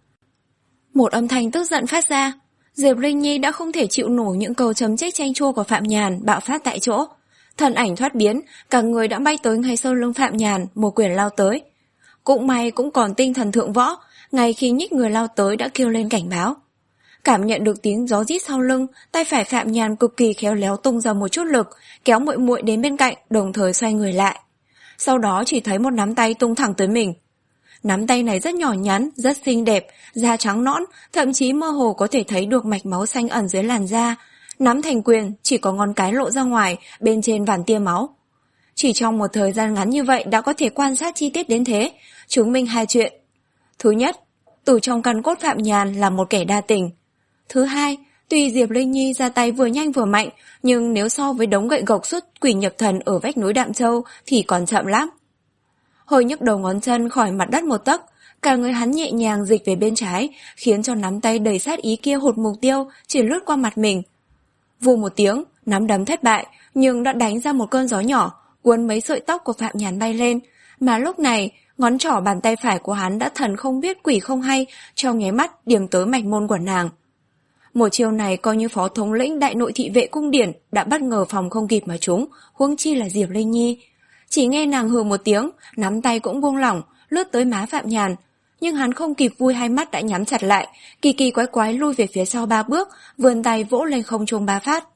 Một âm thanh tức giận phát ra, Diệp Linh Nhi đã không thể chịu nổi những câu chấm trích chanh chua của Phạm Nhàn, bạo phát tại chỗ. Thân ảnh thoát biến, cả người đã bay tới ngay sau lưng Phạm Nhàn, một quyền lao tới. Cũng may cũng còn tinh thần thượng võ, ngay khi nhích người lao tới đã kêu lên cảnh báo. Cảm nhận được tiếng gió rít sau lưng, tay phải Phạm Nhàn cực kỳ khéo léo tung ra một chút lực, kéo muội muội đến bên cạnh, đồng thời xoay người lại. Sau đó chỉ thấy một nắm tay tung thẳng tới mình. Nắm tay này rất nhỏ nhắn, rất xinh đẹp, da trắng nõn, thậm chí mơ hồ có thể thấy được mạch máu xanh ẩn dưới làn da. Nắm thành quyền, chỉ có ngón cái lộ ra ngoài, bên trên vàn tia máu. Chỉ trong một thời gian ngắn như vậy đã có thể quan sát chi tiết đến thế, chứng minh hai chuyện. Thứ nhất, từ trong căn cốt Phạm Nhàn là một kẻ đa tình. Thứ hai, tuy Diệp Linh Nhi ra tay vừa nhanh vừa mạnh, nhưng nếu so với đống gậy gộc xuất quỷ nhập thần ở vách núi Đạm Châu thì còn chậm lắm. Hơi nhấc đầu ngón chân khỏi mặt đất một tấc, cả người hắn nhẹ nhàng dịch về bên trái, khiến cho nắm tay đầy sát ý kia hụt mục tiêu, chỉ lướt qua mặt mình. Vù một tiếng, nắm đấm thất bại, nhưng đã đánh ra một cơn gió nhỏ, cuốn mấy sợi tóc của Phạm Nhàn bay lên, mà lúc này, ngón trỏ bàn tay phải của hắn đã thần không biết quỷ không hay, trong nháy mắt điểm tới mạch môn của nàng. Một chiêu này coi như phó thống lĩnh đại nội thị vệ cung điển đã bất ngờ phòng không kịp mà trúng, huống chi là Diệp Linh Nhi. Chỉ nghe nàng hừ một tiếng, nắm tay cũng buông lỏng, lướt tới má Phạm Nhàn. Nhưng hắn không kịp vui, hai mắt đã nhắm chặt lại, kỳ kỳ quái quái lui về phía sau ba bước, vươn tay vỗ lên không trung ba phát.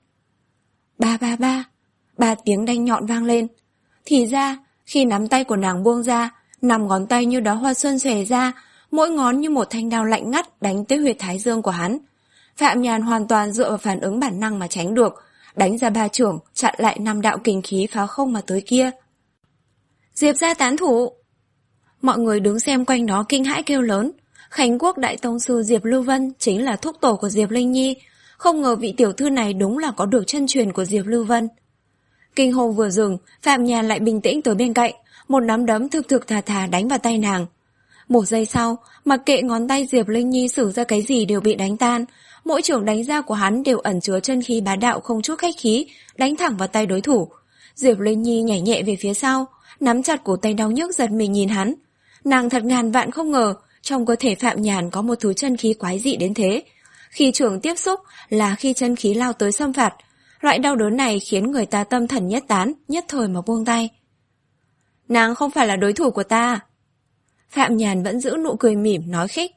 Ba ba ba, ba tiếng đanh nhọn vang lên. Thì ra, khi nắm tay của nàng buông ra, năm ngón tay như đóa hoa xuân xòe ra, mỗi ngón như một thanh đao lạnh ngắt đánh tới huyệt thái dương của hắn. Phạm Nhàn hoàn toàn dựa vào phản ứng bản năng mà tránh được, đánh ra ba chưởng, chặn lại năm đạo kình khí phá không mà tới kia. Diệp gia tán thủ! Mọi người đứng xem quanh đó kinh hãi kêu lớn. Khánh Quốc đại tông sư Diệp Lưu Vân chính là thúc tổ của Diệp Linh Nhi, không ngờ vị tiểu thư này đúng là có được chân truyền của Diệp Lưu Vân. Kinh hô vừa dừng, Phạm Nhàn lại bình tĩnh tới bên cạnh, một nắm đấm thực thực thà thà đánh vào tay nàng. Một giây sau, mặc kệ ngón tay Diệp Linh Nhi sử ra cái gì đều bị đánh tan, mỗi chưởng đánh ra của hắn đều ẩn chứa chân khí bá đạo không chút khách khí, đánh thẳng vào tay đối thủ. Diệp Linh Nhi nhảy nhẹ về phía sau, nắm chặt cổ tay đau nhức giật mình nhìn hắn. Nàng thật ngàn vạn không ngờ, trong cơ thể Phạm Nhàn có một thứ chân khí quái dị đến thế. Khi chưởng tiếp xúc là khi chân khí lao tới xâm phạt, loại đau đớn này khiến người ta tâm thần nhất tán, nhất thời mà buông tay. Nàng không phải là đối thủ của ta. Phạm Nhàn vẫn giữ nụ cười mỉm nói khích.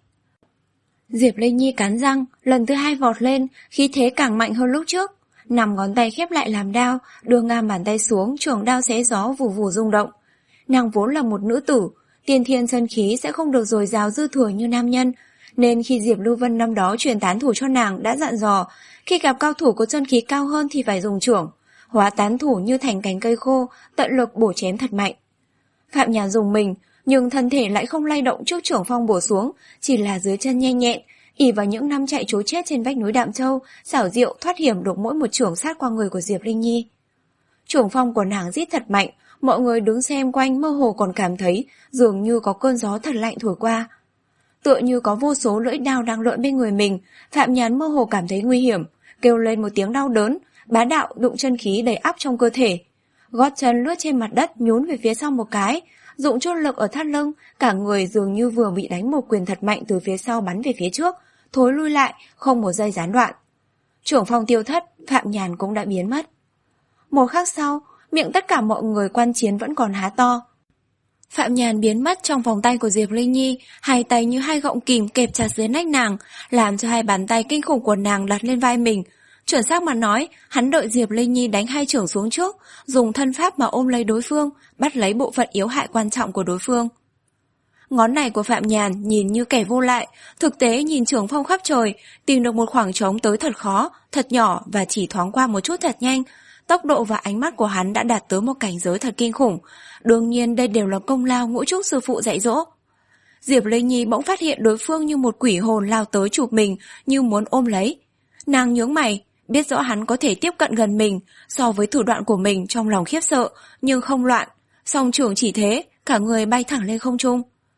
Diệp Linh Nhi cắn răng, lần thứ hai vọt lên, khí thế càng mạnh hơn lúc trước. Nằm ngón tay khép lại làm đao, đưa ngang bàn tay xuống, chưởng đao xé gió vù vù rung động. Nàng vốn là một nữ tử, tiên thiên chân khí sẽ không được dồi dào dư thừa như nam nhân, nên khi Diệp Lưu Vân năm đó truyền tán thủ cho nàng đã dặn dò, khi gặp cao thủ có chân khí cao hơn thì phải dùng chưởng, hóa tán thủ như thành cành cây khô, tận lực bổ chém thật mạnh. Phạm Nhàn dùng mình, nhưng thân thể lại không lay động trước chưởng phong bổ xuống, chỉ là dưới chân nhanh nhẹn, ỷ vào những năm chạy trối chết trên vách núi Đạm Châu, xảo diệu thoát hiểm được mỗi một chưởng sát qua người của Diệp Linh Nhi. Chưởng phong của nàng rít thật mạnh, mọi người đứng xem quanh mơ hồ còn cảm thấy dường như có cơn gió thật lạnh thổi qua. Tựa như có vô số lưỡi đao đang lượn bên người mình, Phạm Nhàn mơ hồ cảm thấy nguy hiểm, kêu lên một tiếng đau đớn, bá đạo đụng chân khí đầy ắp trong cơ thể. Gót chân lướt trên mặt đất nhún về phía sau một cái, dụng chút lực ở thắt lưng, cả người dường như vừa bị đánh một quyền thật mạnh từ phía sau bắn về phía trước, thối lui lại, không một giây gián đoạn. Chưởng phong tiêu thất, Phạm Nhàn cũng đã biến mất. Một khắc sau, miệng tất cả mọi người quan chiến vẫn còn há to. Phạm Nhàn biến mất trong vòng tay của Diệp Linh Nhi, hai tay như hai gọng kìm kẹp chặt dưới nách nàng, làm cho hai bàn tay kinh khủng của nàng đặt lên vai mình. Chuẩn xác mà nói, hắn đợi Diệp Linh Nhi đánh hai chưởng xuống trước, dùng thân pháp mà ôm lấy đối phương, bắt lấy bộ phận yếu hại quan trọng của đối phương. Ngón này của Phạm Nhàn nhìn như kẻ vô lại, thực tế nhìn chưởng phong khắp trời, tìm được một khoảng trống tới thật khó, thật nhỏ và chỉ thoáng qua một chút thật nhanh. Tốc độ và ánh mắt của hắn đã đạt tới một cảnh giới thật kinh khủng. Đương nhiên đây đều là công lao Ngũ Trúc sư phụ dạy dỗ. Diệp Linh Nhi bỗng phát hiện đối phương như một quỷ hồn lao tới chụp mình, như muốn ôm lấy. Nàng nhướng mày, biết rõ hắn có thể tiếp cận gần mình, so với thủ đoạn của mình trong lòng khiếp sợ, nhưng không loạn. Song chưởng chỉ thế, cả người bay thẳng lên không trung.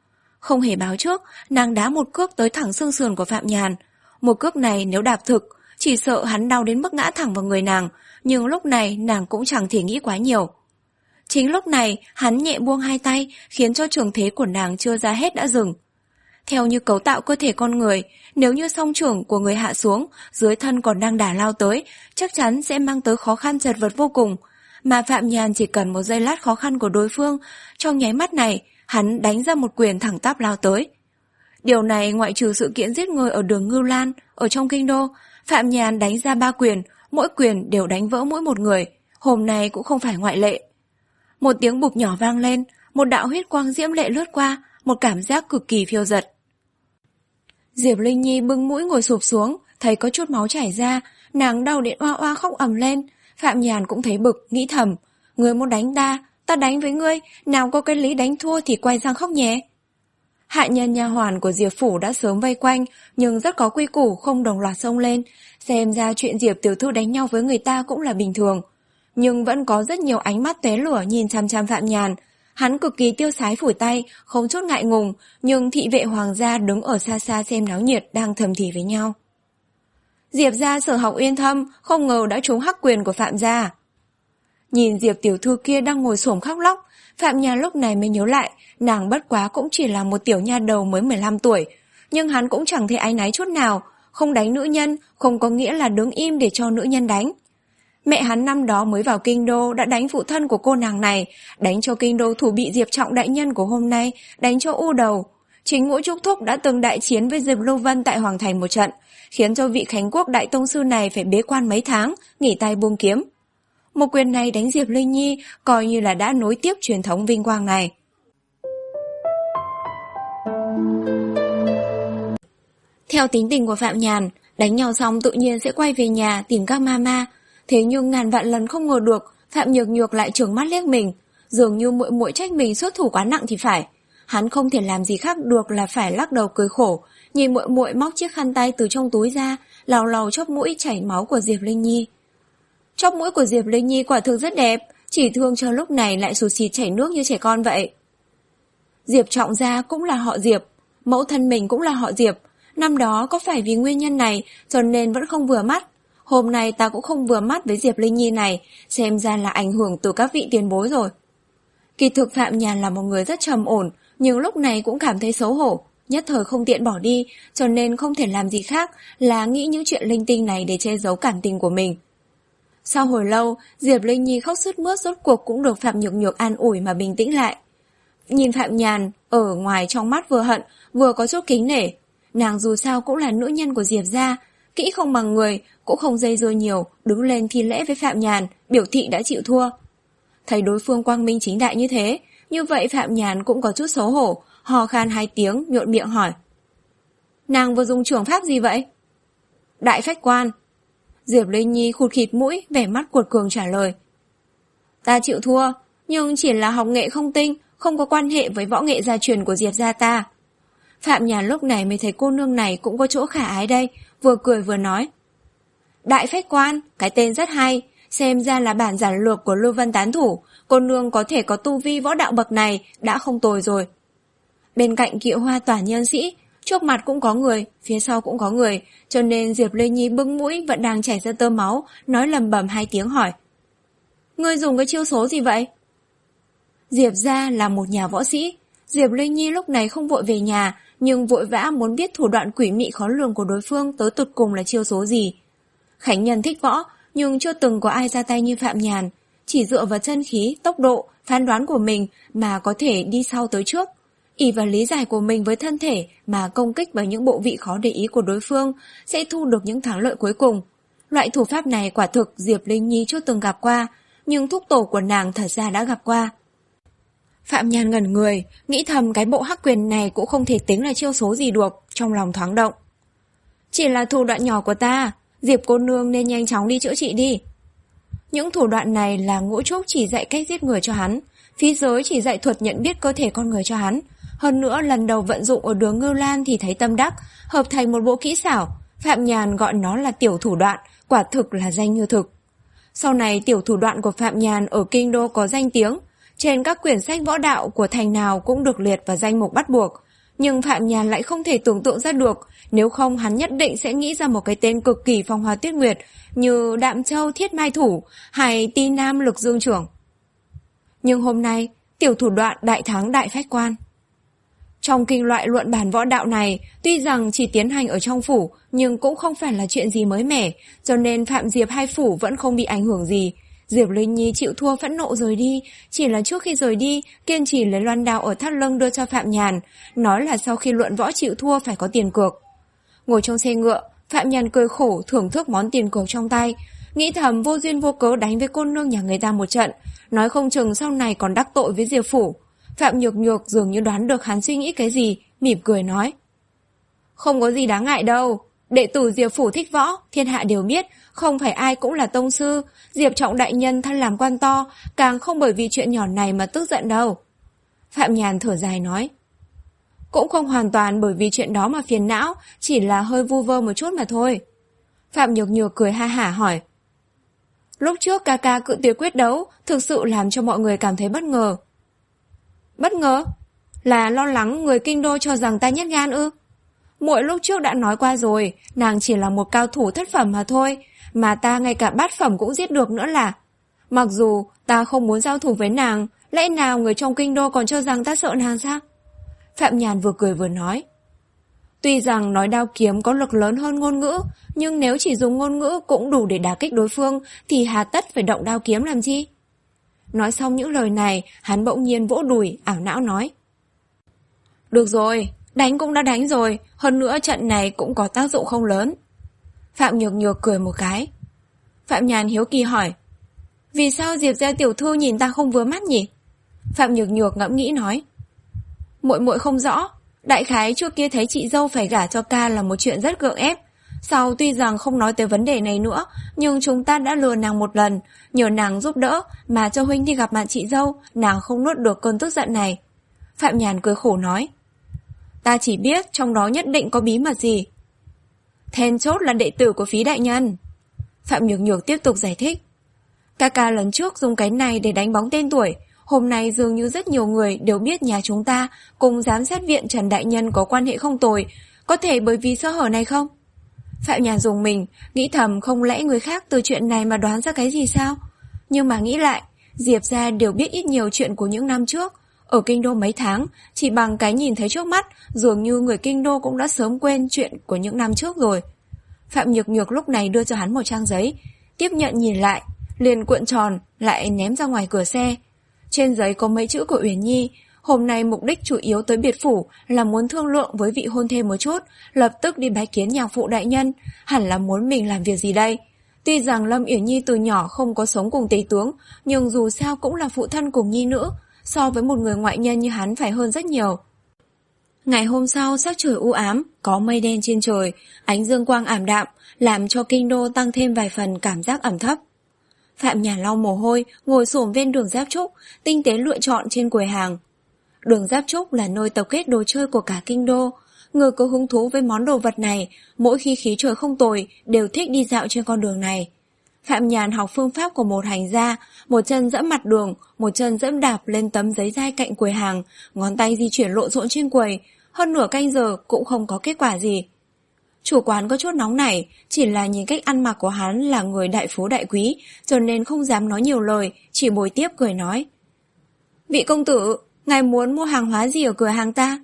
Không hề báo trước, nàng đá một cước tới thẳng xương sườn của Phạm Nhàn. Một cước này nếu đạp thực, chỉ sợ hắn đau đến mức ngã thẳng vào người nàng, nhưng lúc này nàng cũng chẳng thể nghĩ quá nhiều. Chính lúc này, hắn nhẹ buông hai tay, khiến cho trường thế của nàng chưa ra hết đã dừng. Theo như cấu tạo cơ thể con người, nếu như song trưởng của người hạ xuống, dưới thân còn đang đả lao tới, chắc chắn sẽ mang tới khó khăn chật vật vô cùng. Mà Phạm Nhàn chỉ cần một giây lát khó khăn của đối phương, trong nháy mắt này, hắn đánh ra một quyền thẳng tắp lao tới. Điều này ngoại trừ sự kiện giết người ở đường Ngưu Lan, ở trong kinh đô, Phạm Nhàn đánh ra ba quyền, mỗi quyền đều đánh vỡ mỗi một người, hôm nay cũng không phải ngoại lệ. Một tiếng bụp nhỏ vang lên, một đạo huyết quang diễm lệ lướt qua, một cảm giác cực kỳ phiêu dật. Diệp Linh Nhi bưng mũi ngồi sụp xuống, thấy có chút máu chảy ra, nàng đau đến oa oa khóc ầm lên. Phạm Nhàn cũng thấy bực, nghĩ thầm, ngươi muốn đánh ta, ta đánh với ngươi, nào có cái lý đánh thua thì quay sang khóc nhé. Hạ nhân nha hoàn của Diệp phủ đã sớm vây quanh, nhưng rất có quy củ không đồng loạt xông lên, xem ra chuyện Diệp tiểu thư đánh nhau với người ta cũng là bình thường. Nhưng vẫn có rất nhiều ánh mắt tóe lửa nhìn chăm chăm Phạm Nhàn. Hắn cực kỳ tiêu sái phủi tay, không chút ngại ngùng, nhưng thị vệ hoàng gia đứng ở xa xa xem náo nhiệt đang thầm thì với nhau. Diệp gia Sở Học Uyên Thâm không ngờ đã trúng hắc quyền của Phạm gia. Nhìn Diệp tiểu thư kia đang ngồi xổm khóc lóc, Phạm Nhàn lúc này mới nhớ lại, nàng bất quá cũng chỉ là một tiểu nha đầu mới mười lăm tuổi, nhưng hắn cũng chẳng thấy áy náy chút nào, không đánh nữ nhân không có nghĩa là đứng im để cho nữ nhân đánh. Mẹ hắn năm đó mới vào kinh đô đã đánh phụ thân của cô nàng này, đánh cho kinh đô thủ bị Diệp Trọng đại nhân của hôm nay, đánh cho u đầu. Chính Ngũ Trúc Thúc đã từng đại chiến với Diệp Lưu Vân tại Hoàng Thành một trận, khiến cho vị Khánh Quốc đại tông sư này phải bế quan mấy tháng, nghỉ tay buông kiếm. Một quyền này đánh Diệp Linh Nhi coi như là đã nối tiếp truyền thống vinh quang này. Theo tính tình của Phạm Nhàn, đánh nhau xong tự nhiên sẽ quay về nhà tìm các mama. Thế nhưng ngàn vạn lần không ngờ được, Phạm Nhược Nhược lại trừng mắt liếc mình, dường như muội muội trách mình xuất thủ quá nặng thì phải. Hắn không thể làm gì khác được là phải lắc đầu cười khổ, nhìn muội muội móc chiếc khăn tay từ trong túi ra, lào lào chóp mũi chảy máu của Diệp Linh Nhi. Chóp mũi của Diệp Linh Nhi quả thực rất đẹp, chỉ thương cho lúc này lại sụt xịt chảy nước như trẻ con vậy. Diệp Trọng gia cũng là họ Diệp, mẫu thân mình cũng là họ Diệp, năm đó có phải vì nguyên nhân này cho nên vẫn không vừa mắt. Hôm nay ta cũng không vừa mắt với Diệp Linh Nhi này, xem ra là ảnh hưởng từ các vị tiền bối rồi. Kỳ thực Phạm Nhàn là một người rất trầm ổn, nhưng lúc này cũng cảm thấy xấu hổ, nhất thời không tiện bỏ đi, cho nên không thể làm gì khác là nghĩ những chuyện linh tinh này để che giấu cảm tình của mình. Sau hồi lâu, Diệp Linh Nhi khóc sướt mướt rốt cuộc cũng được Phạm Nhược Nhược an ủi mà bình tĩnh lại. Nhìn Phạm Nhàn, ở ngoài trong mắt vừa hận, vừa có chút kính nể. Nàng dù sao cũng là nữ nhân của Diệp gia, kỹ không bằng người, cũng không dây dưa nhiều, đứng lên thi lễ với Phạm Nhàn, biểu thị đã chịu thua. Thấy đối phương quang minh chính đại như thế, như vậy Phạm Nhàn cũng có chút xấu hổ, hò khan hai tiếng, nhộn miệng hỏi. Nàng vừa dùng trưởng pháp gì vậy? Đại phách quan. Diệp Linh Nhi khụt khịt mũi, vẻ mắt cuột cường trả lời. Ta chịu thua, nhưng chỉ là học nghệ không tinh, không có quan hệ với võ nghệ gia truyền của Diệp gia ta. Phạm Nhàn lúc này mới thấy cô nương này cũng có chỗ khả ái đây, vừa cười vừa nói. Đại phách quan, cái tên rất hay, xem ra là bản giản lược của Lưu Vân tán thủ, cô nương có thể có tu vi võ đạo bậc này đã không tồi rồi. Bên cạnh Kiệu Hoa tỏa nhân sĩ, trước mặt cũng có người, phía sau cũng có người, cho nên Diệp Linh Nhi bưng mũi vẫn đang chảy ra tơ máu, nói lầm bầm hai tiếng hỏi. Ngươi dùng cái chiêu số gì vậy? Diệp gia là một nhà võ sĩ, Diệp Linh Nhi lúc này không vội về nhà, nhưng vội vã muốn biết thủ đoạn quỷ mị khó lường của đối phương tới tụt cùng là chiêu số gì. Khánh Nhân thích võ, nhưng chưa từng có ai ra tay như Phạm Nhàn, chỉ dựa vào chân khí, tốc độ, phán đoán của mình mà có thể đi sau tới trước. Ỷ vào lý giải của mình với thân thể mà công kích vào những bộ vị khó để ý của đối phương sẽ thu được những thắng lợi cuối cùng. Loại thủ pháp này quả thực Diệp Linh Nhi chưa từng gặp qua, nhưng thúc tổ của nàng thật ra đã gặp qua. Phạm Nhàn ngẩn người, nghĩ thầm cái bộ hắc quyền này cũng không thể tính là chiêu số gì được, trong lòng thoáng động. Chỉ là thủ đoạn nhỏ của ta, Diệp cô nương nên nhanh chóng đi chữa trị đi. Những thủ đoạn này là Ngũ Trúc chỉ dạy cách giết người cho hắn, Phí Giới chỉ dạy thuật nhận biết cơ thể con người cho hắn. Hơn nữa lần đầu vận dụng ở đường Ngưu Lan thì thấy tâm đắc, hợp thành một bộ kỹ xảo. Phạm Nhàn gọi nó là tiểu thủ đoạn, quả thực là danh như thực. Sau này tiểu thủ đoạn của Phạm Nhàn ở kinh đô có danh tiếng, trên các quyển sách võ đạo của thành nào cũng được liệt vào danh mục bắt buộc. Nhưng Phạm Nhàn lại không thể tưởng tượng ra được, nếu không hắn nhất định sẽ nghĩ ra một cái tên cực kỳ phong hoa tuyết nguyệt như Đạm Châu Thiết Mai Thủ hay Ti Nam Lực Dương Trưởng. Nhưng hôm nay, tiểu thủ đoạn đại thắng đại phách quan. Trong kinh loại luận bàn võ đạo này, tuy rằng chỉ tiến hành ở trong phủ, nhưng cũng không phải là chuyện gì mới mẻ, cho nên Phạm Diệp hai phủ vẫn không bị ảnh hưởng gì. Diệp Linh Nhi chịu thua phẫn nộ rời đi, chỉ là trước khi rời đi, kiên trì lấy loan đao ở thắt lưng đưa cho Phạm Nhàn, nói là sau khi luận võ chịu thua phải có tiền cược. Ngồi trong xe ngựa, Phạm Nhàn cười khổ thưởng thức món tiền cược trong tay, nghĩ thầm vô duyên vô cớ đánh với cô nương nhà người ta một trận, nói không chừng sau này còn đắc tội với Diệp phủ. Phạm Nhược Nhược dường như đoán được hắn suy nghĩ cái gì, mỉm cười nói: Không có gì đáng ngại đâu, đệ tử Diệp phủ thích võ, thiên hạ đều biết, không phải ai cũng là tông sư. Diệp Trọng đại nhân thân làm quan to, càng không bởi vì chuyện nhỏ này mà tức giận đâu. Phạm Nhàn thở dài nói: Cũng không hoàn toàn bởi vì chuyện đó mà phiền não, chỉ là hơi vu vơ một chút mà thôi. Phạm Nhược Nhược cười ha hả hỏi: Lúc trước ca ca cự tuyệt quyết đấu, thực sự làm cho mọi người cảm thấy bất ngờ. Bất ngờ? Là lo lắng người kinh đô cho rằng ta nhát gan ư? Muội lúc trước đã nói qua rồi, nàng chỉ là một cao thủ thất phẩm mà thôi, mà ta ngay cả bát phẩm cũng giết được nữa là. Mặc dù ta không muốn giao thủ với nàng, lẽ nào người trong kinh đô còn cho rằng ta sợ nàng sao? Phạm Nhàn vừa cười vừa nói: Tuy rằng nói đao kiếm có lực lớn hơn ngôn ngữ, nhưng nếu chỉ dùng ngôn ngữ cũng đủ để đả kích đối phương, thì hà tất phải động đao kiếm làm chi? Nói xong những lời này, hắn bỗng nhiên vỗ đùi, ảo não nói: Được rồi, đánh cũng đã đánh rồi, hơn nữa trận này cũng có tác dụng không lớn. Phạm Nhược Nhược cười một cái. Phạm Nhàn hiếu kỳ hỏi: Vì sao Diệp gia tiểu thư nhìn ta không vừa mắt nhỉ? Phạm Nhược Nhược ngẫm nghĩ nói: Muội muội không rõ, đại khái trước kia thấy chị dâu phải gả cho ca là một chuyện rất gượng ép. Sau tuy rằng không nói tới vấn đề này nữa, nhưng chúng ta đã lừa nàng một lần, nhờ nàng giúp đỡ mà cho huynh đi gặp mặt chị dâu, nàng không nuốt được cơn tức giận này. Phạm Nhàn cười khổ nói: Ta chỉ biết trong đó nhất định có bí mật gì. Then chốt là đệ tử của Phí đại nhân. Phạm Nhược Nhược tiếp tục giải thích: Ca ca lần trước dùng cái này để đánh bóng tên tuổi, hôm nay dường như rất nhiều người đều biết nhà chúng ta cùng giám sát viện Trần đại nhân có quan hệ không tồi, có thể bởi vì sơ hở này không? Phạm Nhàn dùng mình, nghĩ thầm không lẽ người khác từ chuyện này mà đoán ra cái gì sao? Nhưng mà nghĩ lại, Diệp gia đều biết ít nhiều chuyện của những năm trước. Ở kinh đô mấy tháng, chỉ bằng cái nhìn thấy trước mắt, dường như người kinh đô cũng đã sớm quên chuyện của những năm trước rồi. Phạm Nhược Nhược lúc này đưa cho hắn một trang giấy, tiếp nhận nhìn lại, liền cuộn tròn, lại ném ra ngoài cửa xe. Trên giấy có mấy chữ của Uyển Nhi. Hôm nay mục đích chủ yếu tới biệt phủ là muốn thương lượng với vị hôn thê một chút, lập tức đi bái kiến nhạc phụ đại nhân, hẳn là muốn mình làm việc gì đây. Tuy rằng Lâm Uyển Nhi từ nhỏ không có sống cùng tề tướng, nhưng dù sao cũng là phụ thân cùng nhi nữ, so với một người ngoại nhân như hắn phải hơn rất nhiều. Ngày hôm sau sắc trời u ám, có mây đen trên trời, ánh dương quang ảm đạm, làm cho kinh đô tăng thêm vài phần cảm giác ẩm thấp. Phạm Nhàn lau mồ hôi, ngồi xổm bên đường Giáp Trúc, tinh tế lựa chọn trên quầy hàng. Đường Giáp Trúc là nơi tập kết đồ chơi của cả kinh đô. Người có hứng thú với món đồ vật này, mỗi khi khí trời không tồi, đều thích đi dạo trên con đường này. Phạm Nhàn học phương pháp của một hành gia, một chân dẫm mặt đường, một chân dẫm đạp lên tấm giấy dai cạnh quầy hàng, ngón tay di chuyển lộn xộn trên quầy, hơn nửa canh giờ cũng không có kết quả gì. Chủ quán có chút nóng nảy, chỉ là nhìn cách ăn mặc của hắn là người đại phú đại quý, cho nên không dám nói nhiều lời, chỉ bồi tiếp cười nói: Vị công tử, ngài muốn mua hàng hóa gì ở cửa hàng ta?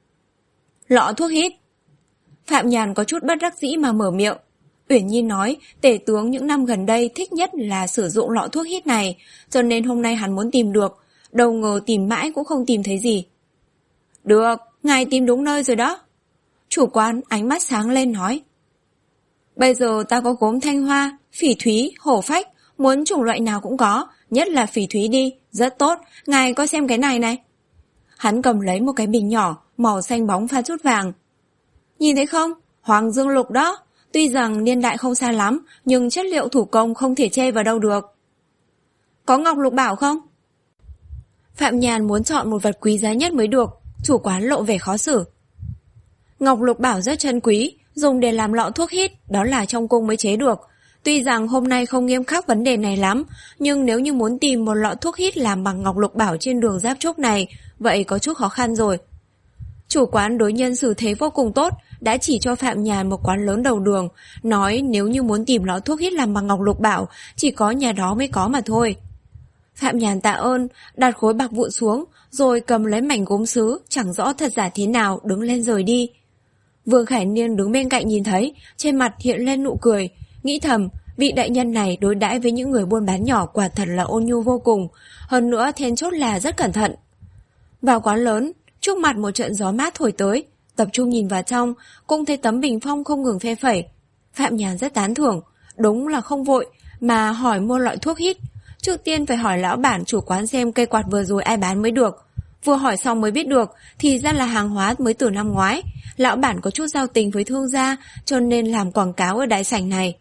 Lọ thuốc hít. Phạm Nhàn có chút bất đắc dĩ mà mở miệng. Uyển Nhi nói tể tướng những năm gần đây thích nhất là sử dụng lọ thuốc hít này, cho nên hôm nay hắn muốn tìm được, đâu ngờ tìm mãi cũng không tìm thấy gì. Được, ngài tìm đúng nơi rồi đó. Chủ quán ánh mắt sáng lên nói: Bây giờ ta có gốm thanh hoa, phỉ thúy, hổ phách, muốn chủng loại nào cũng có, nhất là phỉ thúy đi, rất tốt, ngài coi xem cái này này. Hắn cầm lấy một cái bình nhỏ, màu xanh bóng pha chút vàng. Nhìn thấy không, Hoàng Dương Lục đó, tuy rằng niên đại không xa lắm, nhưng chất liệu thủ công không thể chê vào đâu được. Có ngọc lục bảo không? Phạm Nhàn muốn chọn một vật quý giá nhất mới được, chủ quán lộ vẻ khó xử. Ngọc lục bảo rất chân quý, dùng để làm lọ thuốc hít, đó là trong cung mới chế được. Tuy rằng hôm nay không nghiêm khắc vấn đề này lắm, nhưng nếu như muốn tìm một lọ thuốc hít làm bằng ngọc lục bảo trên đường Giáp Trúc này, vậy có chút khó khăn rồi. Chủ quán đối nhân xử thế vô cùng tốt, đã chỉ cho Phạm Nhàn một quán lớn đầu đường, nói nếu như muốn tìm lọ thuốc hít làm bằng ngọc lục bảo, chỉ có nhà đó mới có mà thôi. Phạm Nhàn tạ ơn, đặt khối bạc vụn xuống, rồi cầm lấy mảnh gốm sứ, chẳng rõ thật giả thế nào, đứng lên rời đi. Vương Khải Niên đứng bên cạnh nhìn thấy, trên mặt hiện lên nụ cười, nghĩ thầm, vị đại nhân này đối đãi với những người buôn bán nhỏ quả thật là ôn nhu vô cùng, hơn nữa then chốt là rất cẩn thận. Vào quán lớn, trước mặt một trận gió mát thổi tới, tập trung nhìn vào trong, cũng thấy tấm bình phong không ngừng phe phẩy. Phạm Nhàn rất tán thưởng, đúng là không vội, mà hỏi mua loại thuốc hít. Trước tiên phải hỏi lão bản chủ quán xem cây quạt vừa rồi ai bán mới được. Vừa hỏi xong mới biết được, thì ra là hàng hóa mới từ năm ngoái. Lão bản có chút giao tình với thương gia, cho nên làm quảng cáo ở đại sảnh này.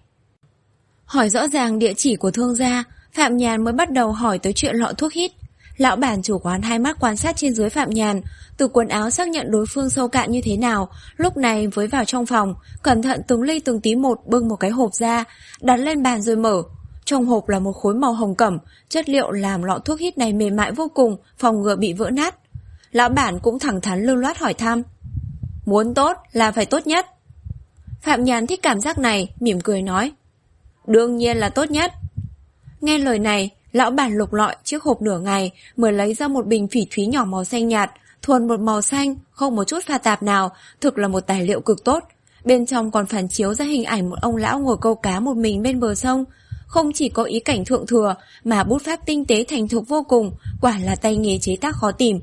Hỏi rõ ràng địa chỉ của thương gia, Phạm Nhàn mới bắt đầu hỏi tới chuyện lọ thuốc hít. Lão bản chủ quán hai mắt quan sát trên dưới Phạm Nhàn, từ quần áo xác nhận đối phương sâu cạn như thế nào, lúc này mới vào trong phòng, cẩn thận từng ly từng tí một bưng một cái hộp ra, đặt lên bàn rồi mở. Trong hộp là một khối màu hồng cẩm, chất liệu làm lọ thuốc hít này mềm mại vô cùng, phòng ngừa bị vỡ nát. Lão bản cũng thẳng thắn lưu loát hỏi thăm. Muốn tốt là phải tốt nhất. Phạm Nhàn thích cảm giác này, mỉm cười nói. Đương nhiên là tốt nhất. Nghe lời này, lão bản lục lọi chiếc hộp nửa ngày mới lấy ra một bình phỉ thúy nhỏ màu xanh nhạt, thuần một màu xanh, không một chút pha tạp nào, thực là một tài liệu cực tốt. Bên trong còn phản chiếu ra hình ảnh một ông lão ngồi câu cá một mình bên bờ sông. Không chỉ có ý cảnh thượng thừa, mà bút pháp tinh tế thành thục vô cùng, quả là tay nghề chế tác khó tìm.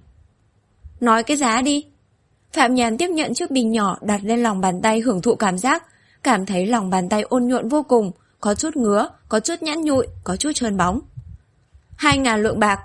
Nói cái giá đi. Phạm Nhàn tiếp nhận chiếc bình nhỏ đặt lên lòng bàn tay hưởng thụ cảm giác, cảm thấy lòng bàn tay ôn nhuận vô cùng, có chút ngứa, có chút nhẵn nhụi, có chút trơn bóng. Hai ngàn lượng bạc.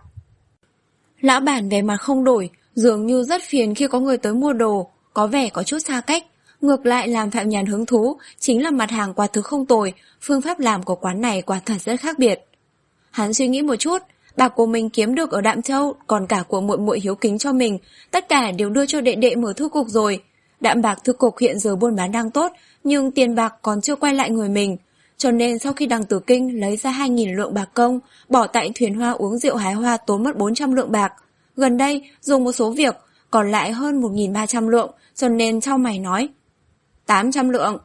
Lão bản vẻ mặt không đổi, dường như rất phiền khi có người tới mua đồ, có vẻ có chút xa cách. Ngược lại làm Phạm Nhàn hứng thú, chính là mặt hàng quả thực không tồi, phương pháp làm của quán này quả thật rất khác biệt. Hắn suy nghĩ một chút, bạc của mình kiếm được ở Đạm Châu, còn cả của muội muội hiếu kính cho mình, tất cả đều đưa cho đệ đệ mở thư cục rồi. Đạm bạc thư cục hiện giờ buôn bán đang tốt, nhưng tiền bạc còn chưa quay lại người mình. Cho nên sau khi đằng Tử Kinh lấy ra hai nghìn lượng bạc công, bỏ tại thuyền hoa uống rượu hái hoa tốn mất bốn trăm lượng bạc. Gần đây, dùng một số việc, còn lại hơn một nghìn ba trăm lượng, cho nên chau mày nói. tám trăm lượng.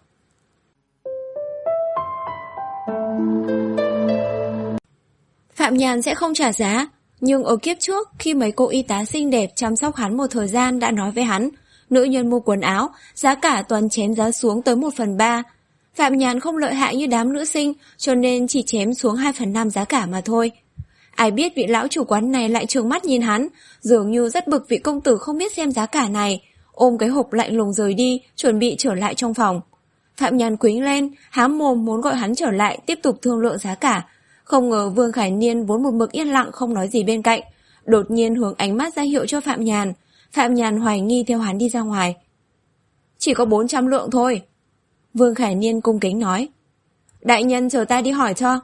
Phạm Nhàn sẽ không trả giá, nhưng ở kiếp trước, khi mấy cô y tá xinh đẹp chăm sóc hắn một thời gian đã nói với hắn, nữ nhân mua quần áo, giá cả toàn chém giá xuống tới một phần ba. Phạm Nhàn không lợi hại như đám nữ sinh, cho nên chỉ chém xuống hai phần năm giá cả mà thôi. Ai biết vị lão chủ quán này lại trừng mắt nhìn hắn, dường như rất bực vị công tử không biết xem giá cả này, ôm cái hộp lạnh lùng rời đi, chuẩn bị trở lại trong phòng. Phạm Nhàn quĩnh lên, há mồm muốn gọi hắn trở lại tiếp tục thương lượng giá cả. Không ngờ Vương Khải Niên vốn một mực yên lặng không nói gì bên cạnh, đột nhiên hướng ánh mắt ra hiệu cho Phạm Nhàn. Phạm Nhàn hoài nghi theo hắn đi ra ngoài. Chỉ có bốn trăm lượng thôi. Vương Khải Niên cung kính nói. Đại nhân chờ ta đi hỏi cho.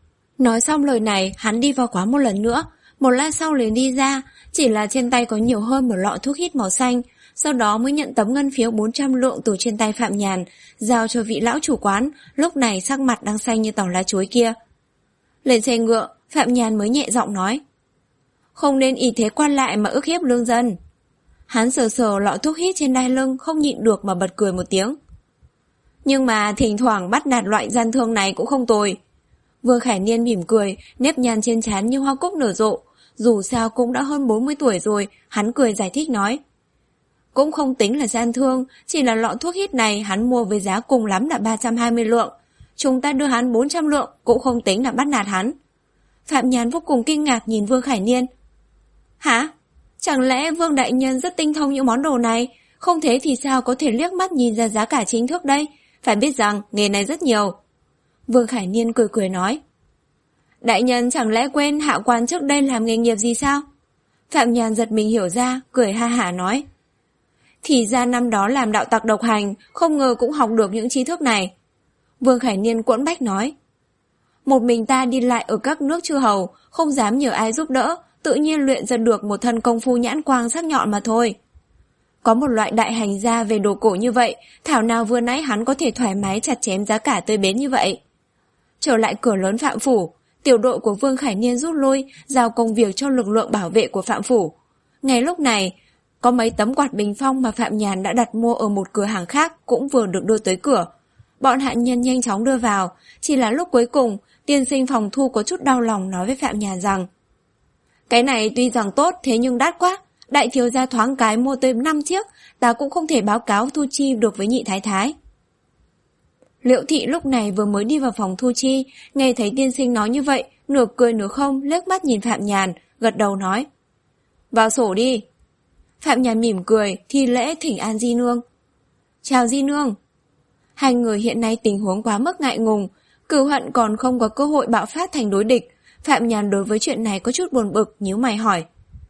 Nói xong lời này, hắn đi vào quán một lần nữa, một lát sau liền đi ra, chỉ là trên tay có nhiều hơn một lọ thuốc hít màu xanh, sau đó mới nhận tấm ngân phiếu bốn trăm lượng từ trên tay Phạm Nhàn, giao cho vị lão chủ quán, lúc này sắc mặt đang xanh như tàu lá chuối kia. Lên xe ngựa, Phạm Nhàn mới nhẹ giọng nói. Không nên ý thế quan lại mà ức hiếp lương dân. Hắn sờ sờ lọ thuốc hít trên đai lưng, không nhịn được mà bật cười một tiếng. Nhưng mà thỉnh thoảng bắt nạt loại gian thương này cũng không tồi. Vương Khải Niên mỉm cười, nếp nhăn trên trán như hoa cúc nở rộ. Dù sao cũng đã hơn bốn mươi tuổi rồi, hắn cười giải thích nói. Cũng không tính là gian thương, chỉ là lọ thuốc hít này hắn mua với giá cùng lắm là ba trăm hai mươi lượng. Chúng ta đưa hắn bốn trăm lượng, cũng không tính là bắt nạt hắn. Phạm Nhàn vô cùng kinh ngạc nhìn Vương Khải Niên. Hả? Chẳng lẽ Vương Đại Nhân rất tinh thông những món đồ này? Không thế thì sao có thể liếc mắt nhìn ra giá cả chính thức đây? Phải biết rằng nghề này rất nhiều. Vương Khải Niên cười cười nói. Đại nhân chẳng lẽ quên hạ quan trước đây làm nghề nghiệp gì sao? Phạm Nhàn giật mình hiểu ra, cười ha hả nói. Thì ra năm đó làm đạo tặc độc hành, không ngờ cũng học được những tri thức này. Vương Khải Niên quẫn bách nói. Một mình ta đi lại ở các nước chư hầu, không dám nhờ ai giúp đỡ, tự nhiên luyện ra được một thân công phu nhãn quang sắc nhọn mà thôi. Có một loại đại hành gia về đồ cổ như vậy, thảo nào vừa nãy hắn có thể thoải mái chặt chém giá cả tới bến như vậy. Trở lại cửa lớn Phạm Phủ, tiểu đội của Vương Khải Niên rút lui, giao công việc cho lực lượng bảo vệ của Phạm Phủ. Ngay lúc này, Có mấy tấm quạt bình phong mà Phạm Nhàn đã đặt mua ở một cửa hàng khác cũng vừa được đưa tới cửa. Bọn hạ nhân nhanh chóng đưa vào, chỉ là lúc cuối cùng, tiên sinh phòng thu có chút đau lòng nói với Phạm Nhàn rằng: cái này tuy rằng tốt thế nhưng đắt quá, đại thiếu gia thoáng cái mua tới năm chiếc, ta cũng không thể báo cáo thu chi được với nhị thái thái. Liễu thị lúc này vừa mới đi vào phòng thu chi, nghe thấy tiên sinh nói như vậy, nửa cười nửa không, liếc mắt nhìn Phạm Nhàn, gật đầu nói: vào sổ đi. Phạm Nhàn mỉm cười, thi lễ thỉnh an di nương. Chào di nương. Hai người hiện nay tình huống quá mức ngại ngùng, cửu hận còn không có cơ hội bạo phát thành đối địch. Phạm Nhàn đối với chuyện này có chút buồn bực, nhíu mày hỏi: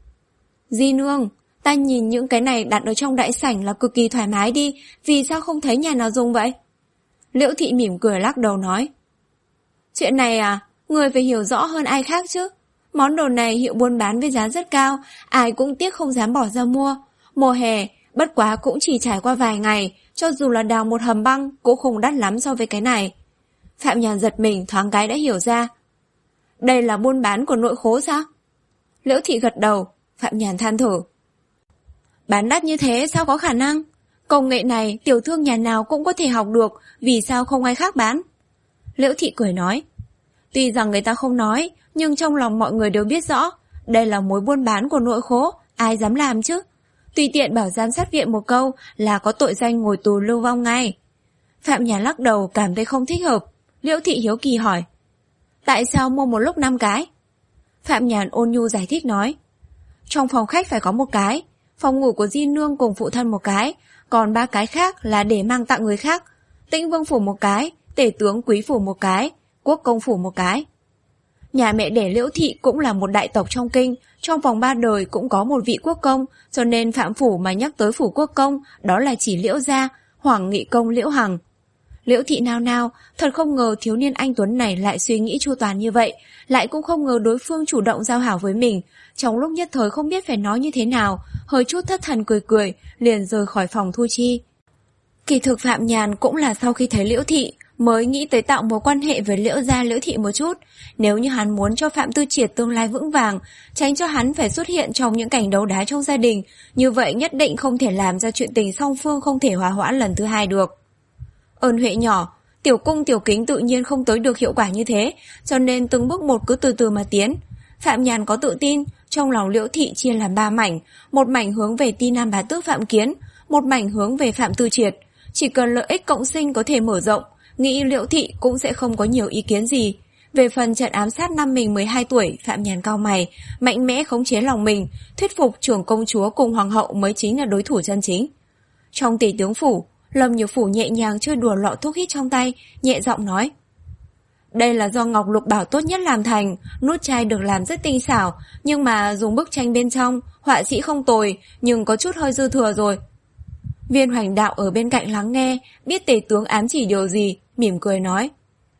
di nương, ta nhìn những cái này đặt ở trong đại sảnh là cực kỳ thoải mái đi, vì sao không thấy nhà nào dùng vậy? Liễu thị mỉm cười lắc đầu nói: chuyện này à, người phải hiểu rõ hơn ai khác chứ. Món đồ này hiệu buôn bán với giá rất cao, ai cũng tiếc không dám bỏ ra mua. Mùa hè, bất quá cũng chỉ trải qua vài ngày, cho dù là đào một hầm băng cũng không đắt lắm so với cái này. Phạm Nhàn giật mình, thoáng cái đã hiểu ra. Đây là buôn bán của nội khố sao? Liễu thị gật đầu. Phạm Nhàn than thở: bán đắt như thế sao có khả năng? Công nghệ này tiểu thương nhà nào cũng có thể học được, vì sao không ai khác bán? Liễu thị cười nói: tuy rằng người ta không nói, nhưng trong lòng mọi người đều biết rõ, đây là mối buôn bán của nội khố, ai dám làm chứ? Tùy tiện bảo giám sát viện một câu là có tội danh ngồi tù lưu vong ngay. Phạm Nhàn lắc đầu, cảm thấy không thích hợp. Liễu thị hiếu kỳ hỏi: tại sao mua một lúc năm cái? Phạm Nhàn ôn nhu giải thích nói: trong phòng khách phải có một cái, phòng ngủ của di nương cùng phụ thân một cái, còn ba cái khác là để mang tặng người khác. Tĩnh vương phủ một cái, tể tướng quý phủ một cái, quốc công phủ một cái. Nhà mẹ đẻ Liễu thị cũng là một đại tộc trong kinh, trong vòng ba đời cũng có một vị quốc công, cho nên Phạm phủ mà nhắc tới phủ quốc công, đó là chỉ Liễu gia, Hoàng Nghị công Liễu Hằng. Liễu thị nao nao, thật không ngờ thiếu niên anh tuấn này lại suy nghĩ chu toàn như vậy, lại cũng không ngờ đối phương chủ động giao hảo với mình. Trong lúc nhất thời không biết phải nói như thế nào, hơi chút thất thần cười cười, liền rời khỏi phòng thu chi. Kỳ thực Phạm Nhàn cũng là sau khi thấy Liễu thị mới nghĩ tới tạo mối quan hệ với Liễu gia Liễu thị một chút. Nếu như hắn muốn cho Phạm Tư Triệt tương lai vững vàng, tránh cho hắn phải xuất hiện trong những cảnh đấu đá trong gia đình, như vậy nhất định không thể làm ra chuyện tình song phương không thể hòa hoãn lần thứ hai được. Ơn huệ nhỏ, tiểu cung tiểu kính tự nhiên không tới được hiệu quả như thế, cho nên từng bước một cứ từ từ mà tiến. Phạm Nhàn có tự tin, trong lòng Liễu thị chia làm ba mảnh, một mảnh hướng về Ti Nam bá tước Phạm Kiến, một mảnh hướng về Phạm Tư Triệt. Chỉ cần lợi ích cộng sinh có thể mở rộng, nghĩ Liễu thị cũng sẽ không có nhiều ý kiến gì. Về phần trận ám sát năm mình mười hai tuổi, Phạm Nhàn cau mày, mạnh mẽ khống chế lòng mình, thuyết phục trưởng công chúa cùng hoàng hậu mới chính là đối thủ chân chính. Trong tỷ tướng phủ, Lâm Nhược Phủ nhẹ nhàng chơi đùa lọ thuốc hít trong tay, nhẹ giọng nói: đây là do ngọc lục bảo tốt nhất làm thành, nút chai được làm rất tinh xảo, nhưng mà dùng bức tranh bên trong, họa sĩ không tồi, nhưng có chút hơi dư thừa rồi. Viên Hoành Đạo ở bên cạnh lắng nghe, biết tể tướng ám chỉ điều gì, mỉm cười nói: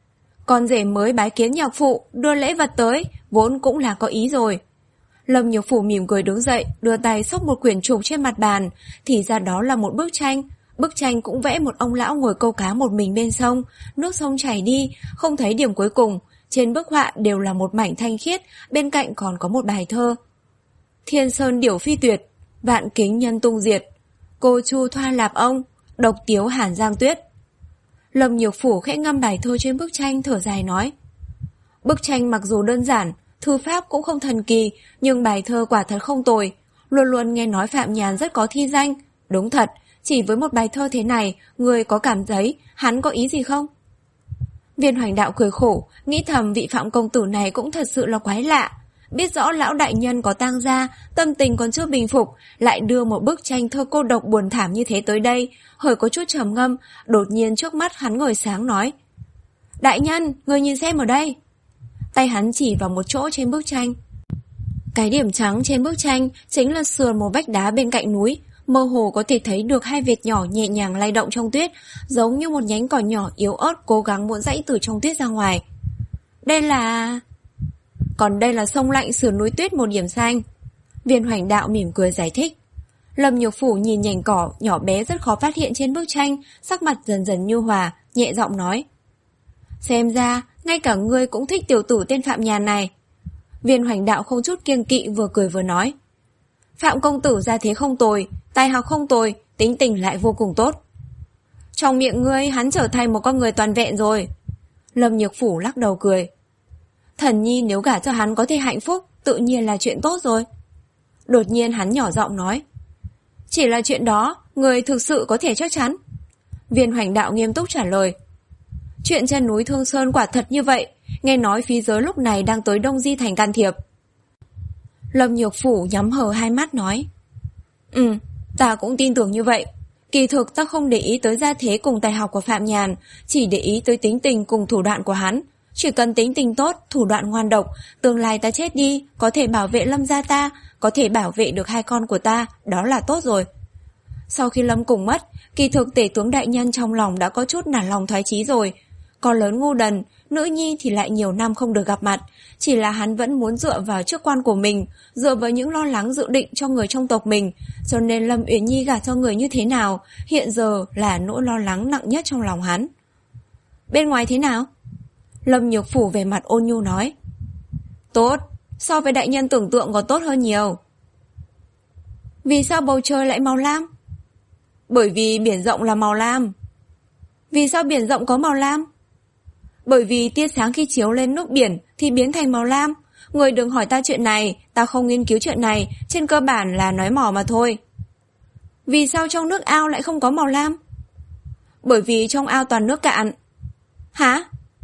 con rể mới bái kiến nhạc phụ, đưa lễ vật tới, vốn cũng là có ý rồi. Lâm Nhược Phủ mỉm cười đứng dậy, đưa tay xốc một quyển trục trên mặt bàn, thì ra đó là một bức tranh. Bức tranh cũng vẽ một ông lão ngồi câu cá một mình bên sông, nước sông chảy đi, không thấy điểm cuối cùng. Trên bức họa đều là một mảnh thanh khiết, bên cạnh còn có một bài thơ: thiên sơn điểu phi tuyệt, vạn kính nhân tung diệt, cô chu thoa lạp ông, độc tiếu hàn giang tuyết. Lâm Nhược Phủ khẽ ngâm bài thơ trên bức tranh, thở dài nói: bức tranh mặc dù đơn giản, thư pháp cũng không thần kỳ, nhưng bài thơ quả thật không tồi. Luôn luôn nghe nói Phạm Nhàn rất có thi danh. Đúng thật, chỉ với một bài thơ thế này, người có cảm thấy hắn có ý gì không? Viên Hoành Đạo cười khổ, nghĩ thầm vị Phạm công tử này cũng thật sự là quái lạ. Biết rõ lão đại nhân có tang gia, tâm tình còn chưa bình phục, lại đưa một bức tranh thơ cô độc buồn thảm như thế tới đây, hơi có chút trầm ngâm. Đột nhiên trước mắt hắn ngời sáng nói: đại nhân, người nhìn xem ở đây. Tay hắn chỉ vào một chỗ trên bức tranh. Cái điểm trắng trên bức tranh chính là sườn một vách đá bên cạnh núi, mơ hồ có thể thấy được hai vệt nhỏ nhẹ nhàng lay động trong tuyết, giống như một nhánh cỏ nhỏ yếu ớt cố gắng muốn giãy từ trong tuyết ra ngoài. Đây là... Còn đây là sông lạnh sườn núi tuyết một điểm xanh. Viên Hoành Đạo mỉm cười giải thích. Lâm Nhược Phủ nhìn nhành cỏ nhỏ bé rất khó phát hiện trên bức tranh, sắc mặt dần dần nhu hòa, nhẹ giọng nói: xem ra ngay cả ngươi cũng thích tiểu tử tên Phạm Nhàn này. Viên Hoành Đạo không chút kiêng kỵ vừa cười vừa nói: Phạm công tử gia thế không tồi, tài học không tồi, tính tình lại vô cùng tốt. Trong miệng ngươi hắn trở thành một con người toàn vẹn rồi. Lâm Nhược Phủ lắc đầu cười. Thần nhi nếu gả cho hắn có thể hạnh phúc, tự nhiên là chuyện tốt rồi. Đột nhiên hắn nhỏ giọng nói. Chỉ là chuyện đó, người thực sự có thể chắc chắn. Viên Hoành Đạo nghiêm túc trả lời. Chuyện trên núi Thương Sơn quả thật như vậy, nghe nói phí giới lúc này đang tới Đông Di Thành can thiệp. Lâm Nhược Phủ nhắm hờ hai mắt nói. Ừ, ta cũng tin tưởng như vậy. Kỳ thực ta không để ý tới gia thế cùng tài học của Phạm Nhàn, chỉ để ý tới tính tình cùng thủ đoạn của hắn. Chỉ cần tính tình tốt, thủ đoạn ngoan độc, tương lai ta chết đi, có thể bảo vệ Lâm gia ta, có thể bảo vệ được hai con của ta, đó là tốt rồi. Sau khi Lâm cùng mất, kỳ thực tể tướng đại nhân trong lòng đã có chút nản lòng thoái chí rồi. Con lớn ngu đần, nữ nhi thì lại nhiều năm không được gặp mặt, chỉ là hắn vẫn muốn dựa vào chức quan của mình, dựa vào những lo lắng dự định cho người trong tộc mình, cho nên Lâm Uyển Nhi gả cho người như thế nào, hiện giờ là nỗi lo lắng nặng nhất trong lòng hắn. Bên ngoài thế nào? Lâm Nhược Phủ về mặt ôn nhu nói. Tốt, so với đại nhân tưởng tượng còn tốt hơn nhiều. Vì sao bầu trời lại màu lam? Bởi vì biển rộng là màu lam. Vì sao biển rộng có màu lam? Bởi vì tia sáng khi chiếu lên nước biển thì biến thành màu lam. Người đừng hỏi ta chuyện này, ta không nghiên cứu chuyện này, trên cơ bản là nói mỏ mà thôi. Vì sao trong nước ao lại không có màu lam? Bởi vì trong ao toàn nước cạn. Hả?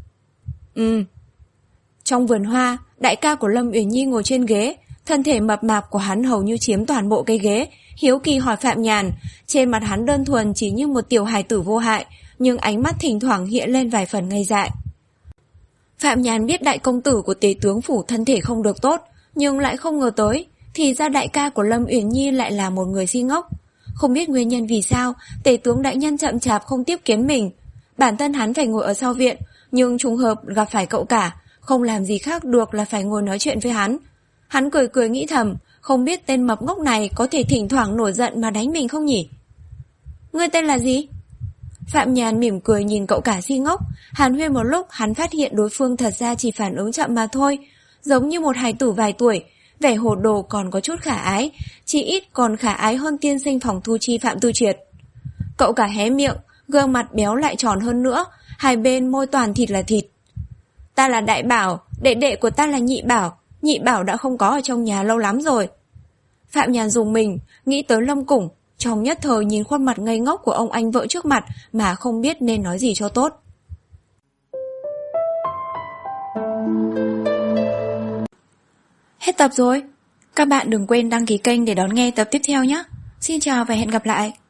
Ừ. Trong vườn hoa, đại ca của Lâm Uyển Nhi ngồi trên ghế, thân thể mập mạp của hắn hầu như chiếm toàn bộ cái ghế, hiếu kỳ hỏi Phạm Nhàn. Trên mặt hắn đơn thuần chỉ như một tiểu hài tử vô hại, nhưng ánh mắt thỉnh thoảng hiện lên vài phần ngây dại. Phạm Nhàn biết đại công tử của Tế tướng phủ thân thể không được tốt, nhưng lại không ngờ tới, thì ra đại ca của Lâm Uyển Nhi lại là một người si ngốc. Không biết nguyên nhân vì sao, Tế tướng đại nhân chậm chạp không tiếp kiến mình. Bản thân hắn phải ngồi ở sau viện, nhưng trùng hợp gặp phải cậu cả, không làm gì khác được là phải ngồi nói chuyện với hắn. Hắn cười cười nghĩ thầm, không biết tên mập ngốc này có thể thỉnh thoảng nổi giận mà đánh mình không nhỉ? Ngươi tên là gì? Phạm Nhàn mỉm cười nhìn cậu cả si ngốc. Hàn huyên một lúc, hắn phát hiện đối phương thật ra chỉ phản ứng chậm mà thôi, giống như một hài tử vài tuổi, vẻ hồ đồ còn có chút khả ái, chỉ ít còn khả ái hơn tiên sinh phòng thu chi Phạm Tư Triệt. Cậu cả hé miệng, gương mặt béo lại tròn hơn nữa, hai bên môi toàn thịt là thịt. Ta là Đại Bảo, đệ đệ của ta là Nhị Bảo, Nhị Bảo đã không có ở trong nhà lâu lắm rồi. Phạm Nhàn dùng mình, nghĩ tới Lâm Củng, trong nhất thời nhìn khuôn mặt ngây ngốc của ông anh vợ trước mặt mà không biết nên nói gì cho tốt. Hết tập rồi. Các bạn đừng quên đăng ký kênh để đón nghe tập tiếp theo nhé. Xin chào và hẹn gặp lại.